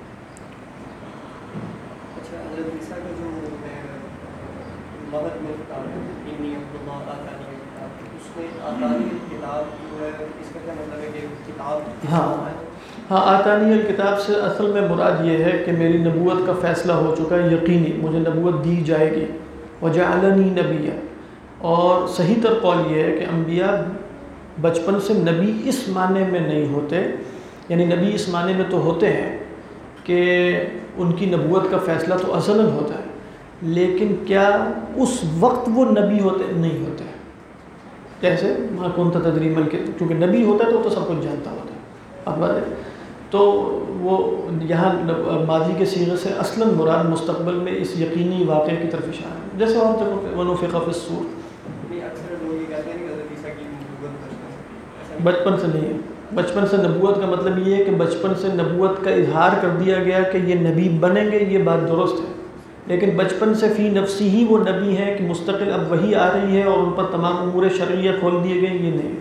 اچھا حضرت عیسیٰ کا جو مہد میں انی عبداللہ آتانی الکتاب، اس میں آتانی الکتاب جو ہے اس کا کیا مطلب ہے کہ کتاب؟ ہاں آتانی الکتاب سے اصل میں مراد یہ ہے کہ میری نبوت کا فیصلہ ہو چکا ہے، یقینی مجھے نبوت دی جائے گی. وجعلنی نبیا. اور صحیح تر قول یہ ہے کہ انبیاء بچپن سے نبی اس معنی میں نہیں ہوتے، یعنی نبی اس معنی میں تو ہوتے ہیں کہ ان کی نبوت کا فیصلہ تو ازلاً ہوتا ہے، لیکن کیا اس وقت وہ نبی ہوتے؟ نہیں ہوتے. جیسے ما کنت تدری مل کے، چونکہ نبی ہوتا ہے تو سب کچھ جانتا ہوتا ہے. اب تو وہ یہاں ماضی کے صیغے سے اصلاً مراد مستقبل میں اس یقینی واقعے کی طرف اشارہ ہے. جیسے اور جب ونفخ فی الصور، بچپن سے نہیں ہے. بچپن سے نبوت کا مطلب یہ ہے کہ بچپن سے نبوت کا اظہار کر دیا گیا کہ یہ نبی بنیں گے، یہ بات درست ہے. لیکن بچپن سے فی نفسی ہی وہ نبی ہے کہ مستقل اب وہی آ رہی ہے اور ان پر تمام امور شرعیہ کھول دیے گئے، یہ نہیں.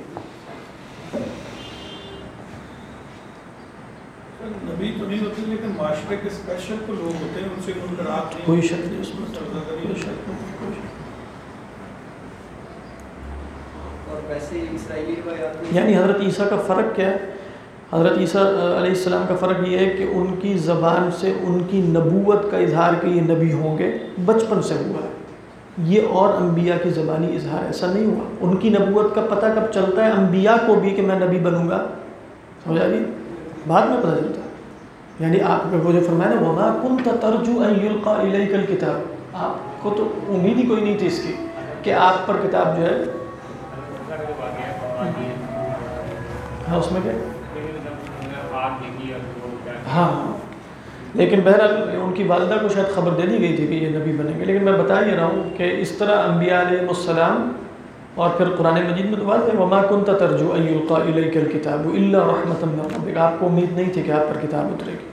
نبی تو نہیں ہوتے، لیکن معاشرے کے اسپیشل تو لوگ ہوتے ہیں، ان سے منکرات نہیں. کوئی شک نہیں اس میں، کوئی شک نہیں. اور ویسے اسرائیلی روایات، یعنی حضرت عیسیٰ کا فرق کیا ہے؟ حضرت عیسیٰ علیہ السلام کا فرق یہ ہے کہ ان کی زبان سے ان کی نبوت کا اظہار کہ یہ نبی ہوں گے بچپن سے ہوا ہے. یہ اور انبیاء کی زبانی اظہار ایسا نہیں ہوا. ان کی نبوت کا پتہ کب چلتا ہے؟ انبیاء کو بھی کہ میں نبی بنوں گا، سمجھا جی، بعد میں پتہ چلتا ہے. یعنی آپ کو جو فرمایا نا وَمَا كُنْتَ تَرْجُو أَن يُلْقَى إِلَيْكَ الْكِتَابُ، آپ کو تو امید ہی کوئی نہیں تھی اس کی کہ آپ پر کتاب جو ہے. ہاں اس میں کیا؟ ہاں لیکن بہرحال ان کی والدہ کو شاید خبر دے دی گئی تھی کہ یہ نبی بنیں گے. لیکن میں بتا یہ رہا ہوں کہ اس طرح انبیاء علیہ السلام، اور پھر قرآن مجید میں تو بات ہے وَمَا كُنْتَ تَرْجُو أَن يُلْقَى إِلَيْكَ الْكِتَابُ إِلَّا رَحْمَةً مِّن رَّبِّكَ. آپ کو امید نہیں تھی کہ آپ پر کتاب اترے گی.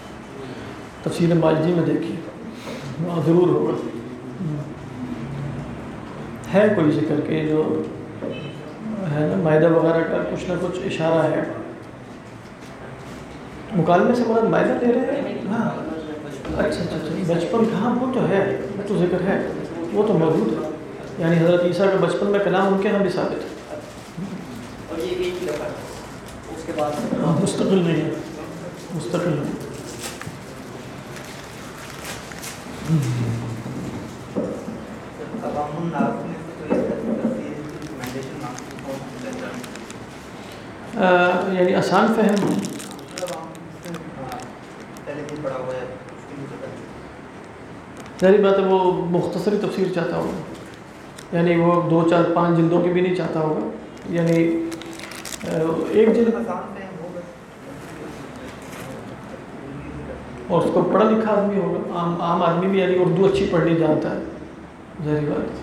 تفسیر مالجی میں دیکھیے، وہاں ضرور ہوگا. ہے کوئی ذکر کہ جو ہے نا مائدہ وغیرہ کا کچھ نہ کچھ اشارہ ہے. مکالمے سے مراد مائدہ لے رہے ہیں؟ ہاں اچھا بچپن کہاں، وہ تو ہے، وہ تو ذکر ہے، وہ تو موجود ہے. یعنی حضرت عیسیٰ کا بچپن میں کلام ان کے یہاں بھی ثابت ہے. اور یہ ایک ہی دفعہ اس کے بعد مستقل نہیں ہے، مستقل نہیں. یعنی آسان فہم ظاہری بات ہے، وہ مختصری تفسیر چاہتا ہوگا، یعنی وہ 2 4 5 جلدوں کی بھی نہیں چاہتا ہوگا، یعنی ایک جلد، اور اس کو پڑھا لکھا آدمی ہوگا، عام آدمی بھی یعنی اردو اچھی پڑھنی جانتا ہے. ظاہری بات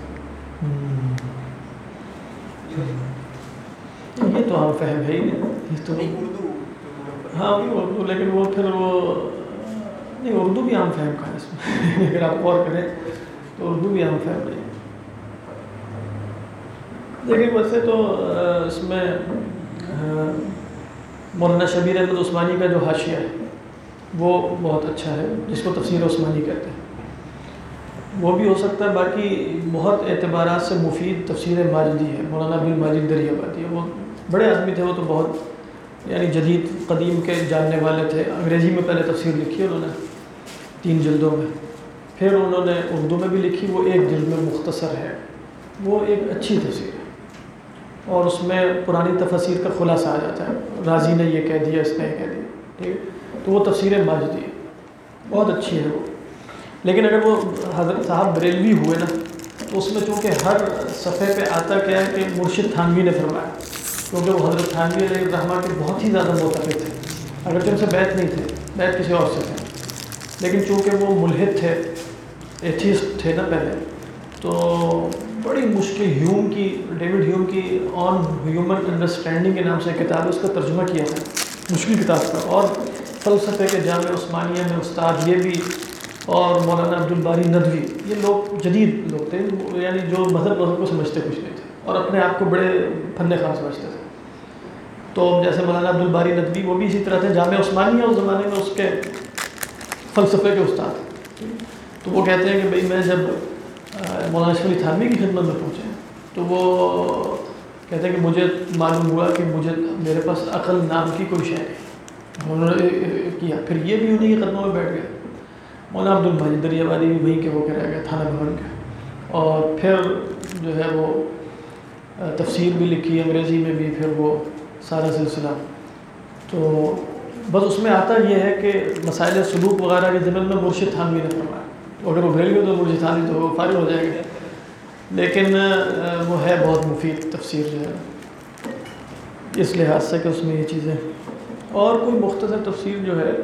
یہ تو عام فہم ہے ہی نہیں تو. ہاں اردو، لیکن وہ پھر وہ نہیں، اردو بھی عام فہم کا ہے اس میں. اگر آپ غور کریں تو اردو بھی عام فہم ہے. لیکن ویسے تو اس میں مولانا شبیر احمد عثمانی کا جو حاشیہ ہے وہ بہت اچھا ہے، جس کو تفسیر عثمانی کہتے ہیں. وہ بھی ہو سکتا ہے. باقی بہت اعتبارات سے مفید تفسیر ماجدی ہے، مولانا عبد الماجد دریابادی ہے. وہ بڑے آدمی تھے، وہ تو بہت یعنی جدید قدیم کے جاننے والے تھے. انگریزی میں پہلے تفسیر لکھی انہوں نے 3 جلدوں میں، پھر انہوں نے اردو میں بھی لکھی، وہ 1 جلد میں مختصر ہے. وہ ایک اچھی تفسیر ہے اور اس میں پرانی تفاسیر کا خلاصہ آ جاتا ہے. رازی نے یہ کہہ دیا، اس نے یہ کہہ دیا، ٹھیک ہے. تو وہ تفسیر ماجدی ہے، بہت اچھی ہے وہ. لیکن اگر وہ حضرت صاحب بریلوی ہوئے نا تو اس میں چونکہ ہر صفحے پہ آتا کیا ہے کہ مرشد تھانوی نے فرمایا، کیونکہ وہ حضرت تھانوی علیہ الرحمہ کے بہت ہی زیادہ معتقد تھے. اگرچہ ان سے بیعت نہیں تھے، بیعت کسی اور سے تھے، لیکن چونکہ وہ ملحد تھے، ایتھیسٹ تھے نا پہلے، تو بڑی مشکل ہیوم کی، ڈیوڈ ہیوم کی آن ہیومن انڈرسٹینڈنگ کے نام سے کتاب ہے، اس کا ترجمہ کیا ہے، مشکل کتاب کا. اور فلسفے کے جامع عثمانیہ میں استاد یہ بھی، اور مولانا عبد الباری ندوی، یہ لوگ جدید لوگ تھے، یعنی جو مذہب کو سمجھتے کچھ نہیں تھے اور اپنے آپ کو بڑے فن خوان سمجھتے تھے. تو جیسے مولانا عبد الباری ندوی، وہ بھی اسی طرح تھے، جامع عثمانیہ اس زمانے میں اس کے فلسفے کے استاد. تو وہ کہتے ہیں کہ بھئی میں جب مولانا اشرف علی تھانوی کی خدمت میں پہنچے تو وہ کہتے ہیں کہ مجھے معلوم ہوا کہ میرے پاس عقل نام کی کوئی شے نہیں. انہوں نے کیا، پھر یہ بھی انہیں کے قدموں میں بیٹھ گئے. مولانا عبد الماجد دریابادی بھی وہیں کے ہو کے رہ گئے، تھانہ بھون کے. اور پھر جو ہے وہ تفسیر بھی لکھی انگریزی میں بھی، پھر وہ سارا سلسلہ. تو بس اس میں آتا یہ ہے کہ مسائل سلوک وغیرہ کے ضمن میں مرشد تھانوی نے فرمایا. اگر وہ بریلوی ہو تو مرشد تھانوی تو وہ فارغ ہو جائے گا. لیکن وہ ہے بہت مفید تفسیر جو ہے، اس لحاظ سے کہ اس میں یہ چیزیں. اور کوئی مختصر تفسیر جو ہے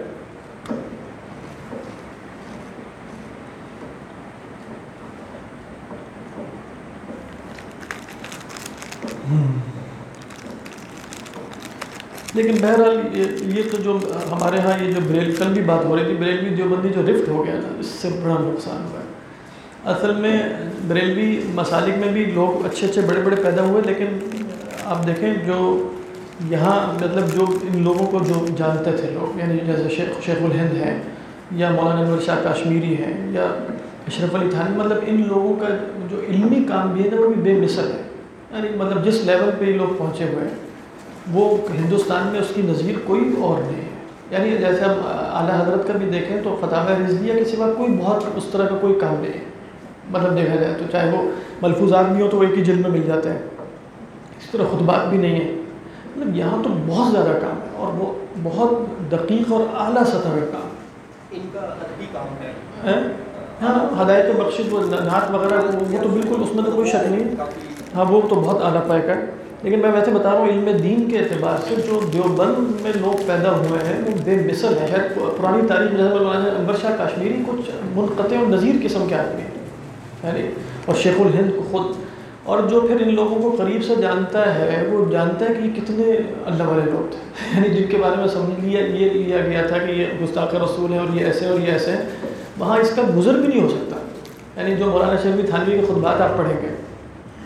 لیکن بہرحال یہ تو جو ہمارے ہاں یہ جو کل بھی بات ہو رہی تھی، بریلوی دیوبندی جو رفٹ ہو گیا نا، اس سے بڑا نقصان ہوا ہے. اصل میں بریلوی مسالک میں بھی لوگ اچھے بڑے بڑے پیدا ہوئے، لیکن آپ دیکھیں جو یہاں مطلب جو ان لوگوں کو جو جانتے تھے لوگ، یعنی جیسے شیخ الہند ہیں یا مولانا انور شاہ کاشمیری ہیں یا اشرف علی تھانوی، مطلب ان لوگوں کا جو علمی کام بھی ہے نا وہ بھی بے مثل ہے. یعنی مطلب جس لیول پہ یہ لوگ پہنچے ہوئے ہیں وہ ہندوستان میں اس کی نظیر کوئی اور نہیں ہے. یعنی جیسے ہم اعلیٰ حضرت کا بھی دیکھیں تو فتاوی رضویہ کے سوا کوئی بہت اس طرح کا کوئی کام نہیں ہے. مطلب دیکھا جائے تو چاہے وہ ملفوظات بھی ہو تو وہ ایک ہی جلد میں مل جاتے ہیں، اس طرح خطبات بھی نہیں ہیں. مطلب یہاں تو بہت زیادہ کام ہے اور وہ بہت دقیق اور اعلیٰ سطح کا کام. ان کا ادبی کام ہے. ہاں ہدایت بخشش، وہ نعت وغیرہ وہ تو بالکل اس میں تو کوئی شک نہیں. ہاں وہ تو بہت اعلیٰ پائے کا. لیکن میں ویسے بتا رہا ہوں علم دین کے اعتبار سے جو دیوبند میں لوگ پیدا ہوئے ہیں وہ بے مثل ہے. شاید پرانی تاریخ میں مولانا انور شاہ کاشمیری کچھ منقطع و نظیر قسم کے آدمی ہیں، یعنی اور شیخ الہند کو خود. اور جو پھر ان لوگوں کو قریب سے جانتا ہے وہ جانتا ہے کہ یہ کتنے اللہ والے لوگ تھے، یعنی جن کے بارے میں سمجھ یہ لیا گیا تھا کہ یہ گستاخ رسول ہے اور یہ ایسے اور یہ ایسے ہیں. وہاں اس کا گزر بھی نہیں ہو سکتا. یعنی جو مولانا شیخ تھانوی کے خطبات آپ پڑھیں گے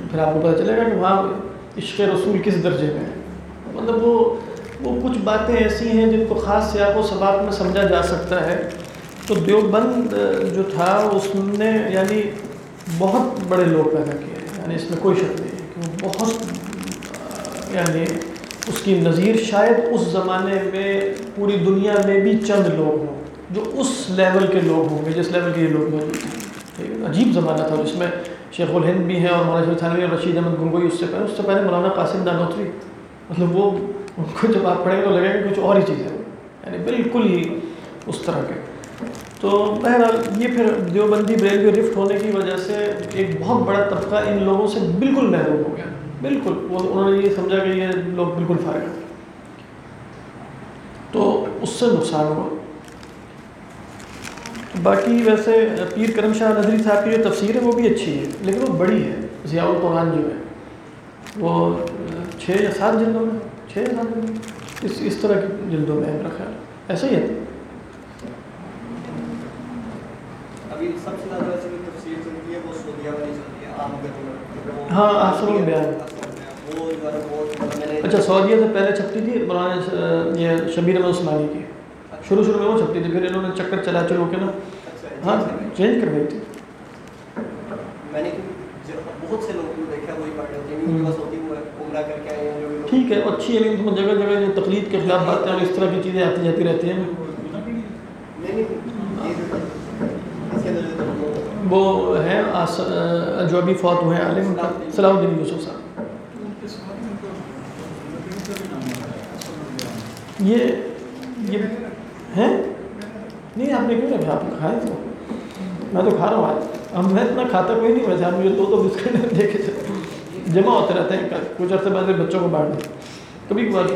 تو پھر آپ کو پتہ چلے گا کہ وہاں عشق رسول کس درجے میں ہے. مطلب وہ کچھ باتیں ایسی ہیں جن کو خاص سیاق و سباق میں سمجھا جا سکتا ہے. تو دیوبند جو تھا اس نے یعنی بہت بڑے لوگ پیدا کیے ہیں, یعنی اس میں کوئی شک نہیں ہے کہ وہ بہت یعنی اس کی نظیر شاید اس زمانے میں پوری دنیا میں بھی چند لوگ ہوں جو اس لیول کے لوگ ہوں گے جس لیول کے یہ لوگ موجود ہیں. عجیب زمانہ تھا جس میں شیخ الہند بھی ہیں اور مولانا تھانوی اور رشید احمد گنگوئی اس سے پہلے مولانا قاسم نانوتوی. مطلب وہ ان کو جب آپ پڑھیں گے تو لگے گا کچھ اور ہی چیز ہے, یعنی بالکل ہی اس طرح کے. تو بہرحال یہ پھر دیوبندی بریلوی رفٹ ہونے کی وجہ سے ایک بہت بڑا طبقہ ان لوگوں سے بالکل محروم ہو گیا. بالکل انہوں نے یہ سمجھا کہ یہ لوگ بالکل فارغ ہیں, تو اس سے نقصان ہوا. باقی ویسے پیر کرم شاہ نظری صاحب کی جو تفسیر ہے وہ بھی اچھی ہے, لیکن وہ بڑی ہے. ضیاء القرآن جو ہے وہ 6 یا 7 جلدوں میں 6 یا 7 جلدوں میں اس طرح کی جلدوں میں ہے میرا خیال, ایسا ہی ہے. ابھی سب سے زیادہ ویسے جو تفسیر چلتی ہے وہ سعودیہ والی چلتی ہے عام گرمی. ہاں احسن البیان. وہ جو ہے وہ میں نے اچھا سعودیہ سے پہلے چھپتی تھی مولانا یہ شبیر احمد عثمانی کی, شروع میں وہ چھپتی تھی, پھر انہوں نے چکر چلا چلو کے نا ہاں چینج کر گئی تھی. میں نے بہت سے لوگوں کو دیکھا وہی پڑھ رہے ہوتے ہیں بس ہوتی وہ عمرہ کر کے آئے ہیں جو ٹھیک ہے اچھی ہے, لیکن جگہ جگہ جو تقلید کے خلاف باتیں اور اس طرح کی چیزیں آتی جاتی رہتی ہیں. وہ ہیں جو ابھی فوت ہوئے ہیں عالم صلاح الدین یوسف صاحب. یہ ہیں نہیں آپ نے کیوں رکھا, آپ نے کھائے تو میں تو کھا رہا ہوں آج. اب میں اتنا کھاتا کوئی نہیں ویسے, آپ مجھے 2 بسکٹ دے کے جمع ہوتے رہتے ہیں, کچھ عرصے بعد بچوں کو بانٹ دیں کبھی کبھار.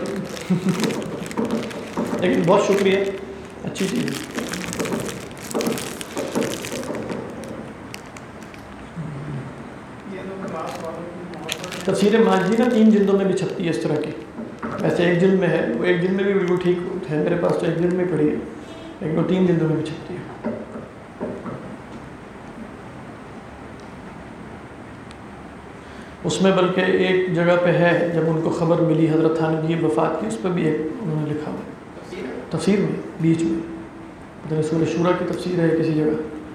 لیکن بہت شکریہ, اچھی چیز ہے. تفسیر ماجدی نا 3 جلدوں میں بھی چھپتی ہے اس طرح کی. ویسے 1 جلد میں ہے, وہ 1 جلد میں بھی بالکل ٹھیک ہے, میرے پاس تو 1 جلد میں پڑھی ہے, لیکن وہ 3 جلدوں میں بھی چھپتی ہے. اس میں بلکہ ایک جگہ پہ ہے جب ان کو خبر ملی حضرت تھانوی کی وفات کی, اس پہ بھی ایک انہوں نے لکھا ہے تفسیر میں بیچ میں, پتہ نہیں سورہ شورا کی تفسیر ہے کسی جگہ.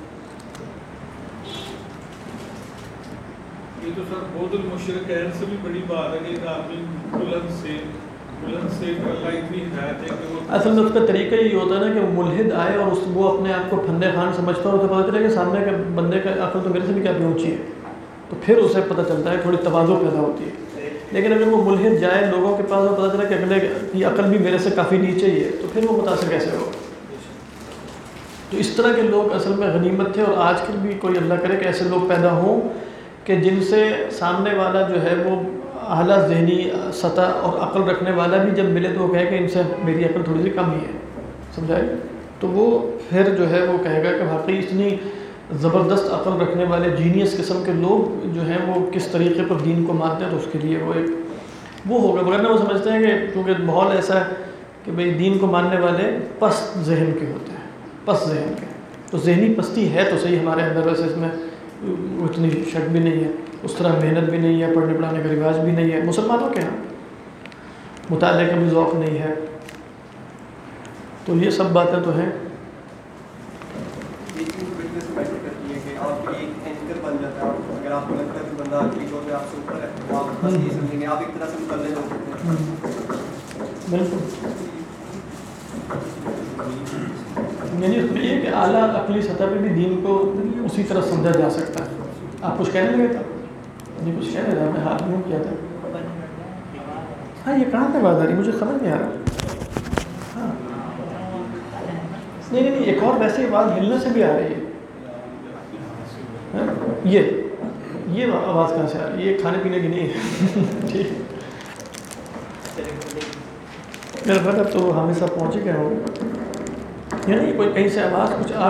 یہ تو سر بہت المشرکین سے بھی بڑی بات ہے کہ آدمی بلند سے اللہ اتنی ہدایت ہے کہ وہ اصل میں اس کا طریقہ یہی ہوتا ہے نا کہ وہ ملحد آئے اور وہ اپنے آپ کو پھندے خان سمجھتا ہے, اور تو پتہ چلے کہ سامنے کے بندے کا عقل تو میرے سے بھی کافی اونچی ہے, تو پھر اسے پتہ چلتا ہے, تھوڑی تواضع پیدا ہوتی ہے. لیکن اگر وہ ملحد جائے لوگوں کے پاس اور پتہ چلا کہ اگلے کی عقل بھی میرے سے کافی نیچے ہی ہے, تو پھر وہ متاثر کیسے ہوگا. تو اس طرح کے لوگ اصل میں غنیمت تھے, اور آج کل بھی کوئی اللہ کرے کہ ایسے لوگ پیدا ہوں کہ جن سے سامنے والا جو ہے وہ اعلیٰ ذہنی سطح اور عقل رکھنے والا بھی جب ملے تو وہ کہے کہ ان سے میری عقل تھوڑی سی کم ہی ہے, سمجھائے. تو وہ پھر جو ہے وہ کہے گا کہ واقعی اتنی زبردست عقل رکھنے والے جینیس قسم کے لوگ جو ہیں وہ کس طریقے پر دین کو مانتے ہیں, تو اس کے لیے وہ ایک وہ ہوگا. مگر وہ سمجھتے ہیں کہ کیونکہ ماحول ایسا ہے کہ بھئی دین کو ماننے والے پست ذہن کے ہوتے ہیں, پست ذہن کے. تو ذہنی پستی ہے تو صحیح ہمارے اندر, ویسے اس میں اتنی شک بھی نہیں ہے, اس طرح محنت بھی نہیں ہے, پڑھنے پڑھانے کا رواج بھی نہیں ہے مسلمانوں کے یہاں, مطالعے کا بھی ذوق نہیں ہے. تو یہ سب باتیں تو ہیں. آپ ایک اینکر بن جاتا ہے, اگر آپ کو لگتا ہے کہ بندہ اگلی طور پہ آپ سے اوپر ہے تو آپ بس یہ سمجھیں گے, آپ ایک طرح سے مکلے ہو سکتے ہیں. بالکل, یعنی اس میں یہ کہ اعلیٰ عقلی سطح پہ بھی دین کو اسی طرح سمجھا جا سکتا ہے. آپ کچھ کہنے لگے تھا؟ جی کچھ کہنے لگا, میں ہاتھ یوں کیا تھا. ہاں یہ کہاں تک بات آ رہی مجھے سمجھ نہیں آ رہا. ہاں نہیں ایک اور ویسے بات ہلنے سے بھی آ رہی ہے. یہ آواز کہاں سے آ رہی ہے؟ یہ کھانے پینے کی نہیں ہے. ٹھیک ہے میرا خیال اب تو ہم صاحب پہنچ گئے ہوں, یعنی کوئی کہیں سے آواز کچھ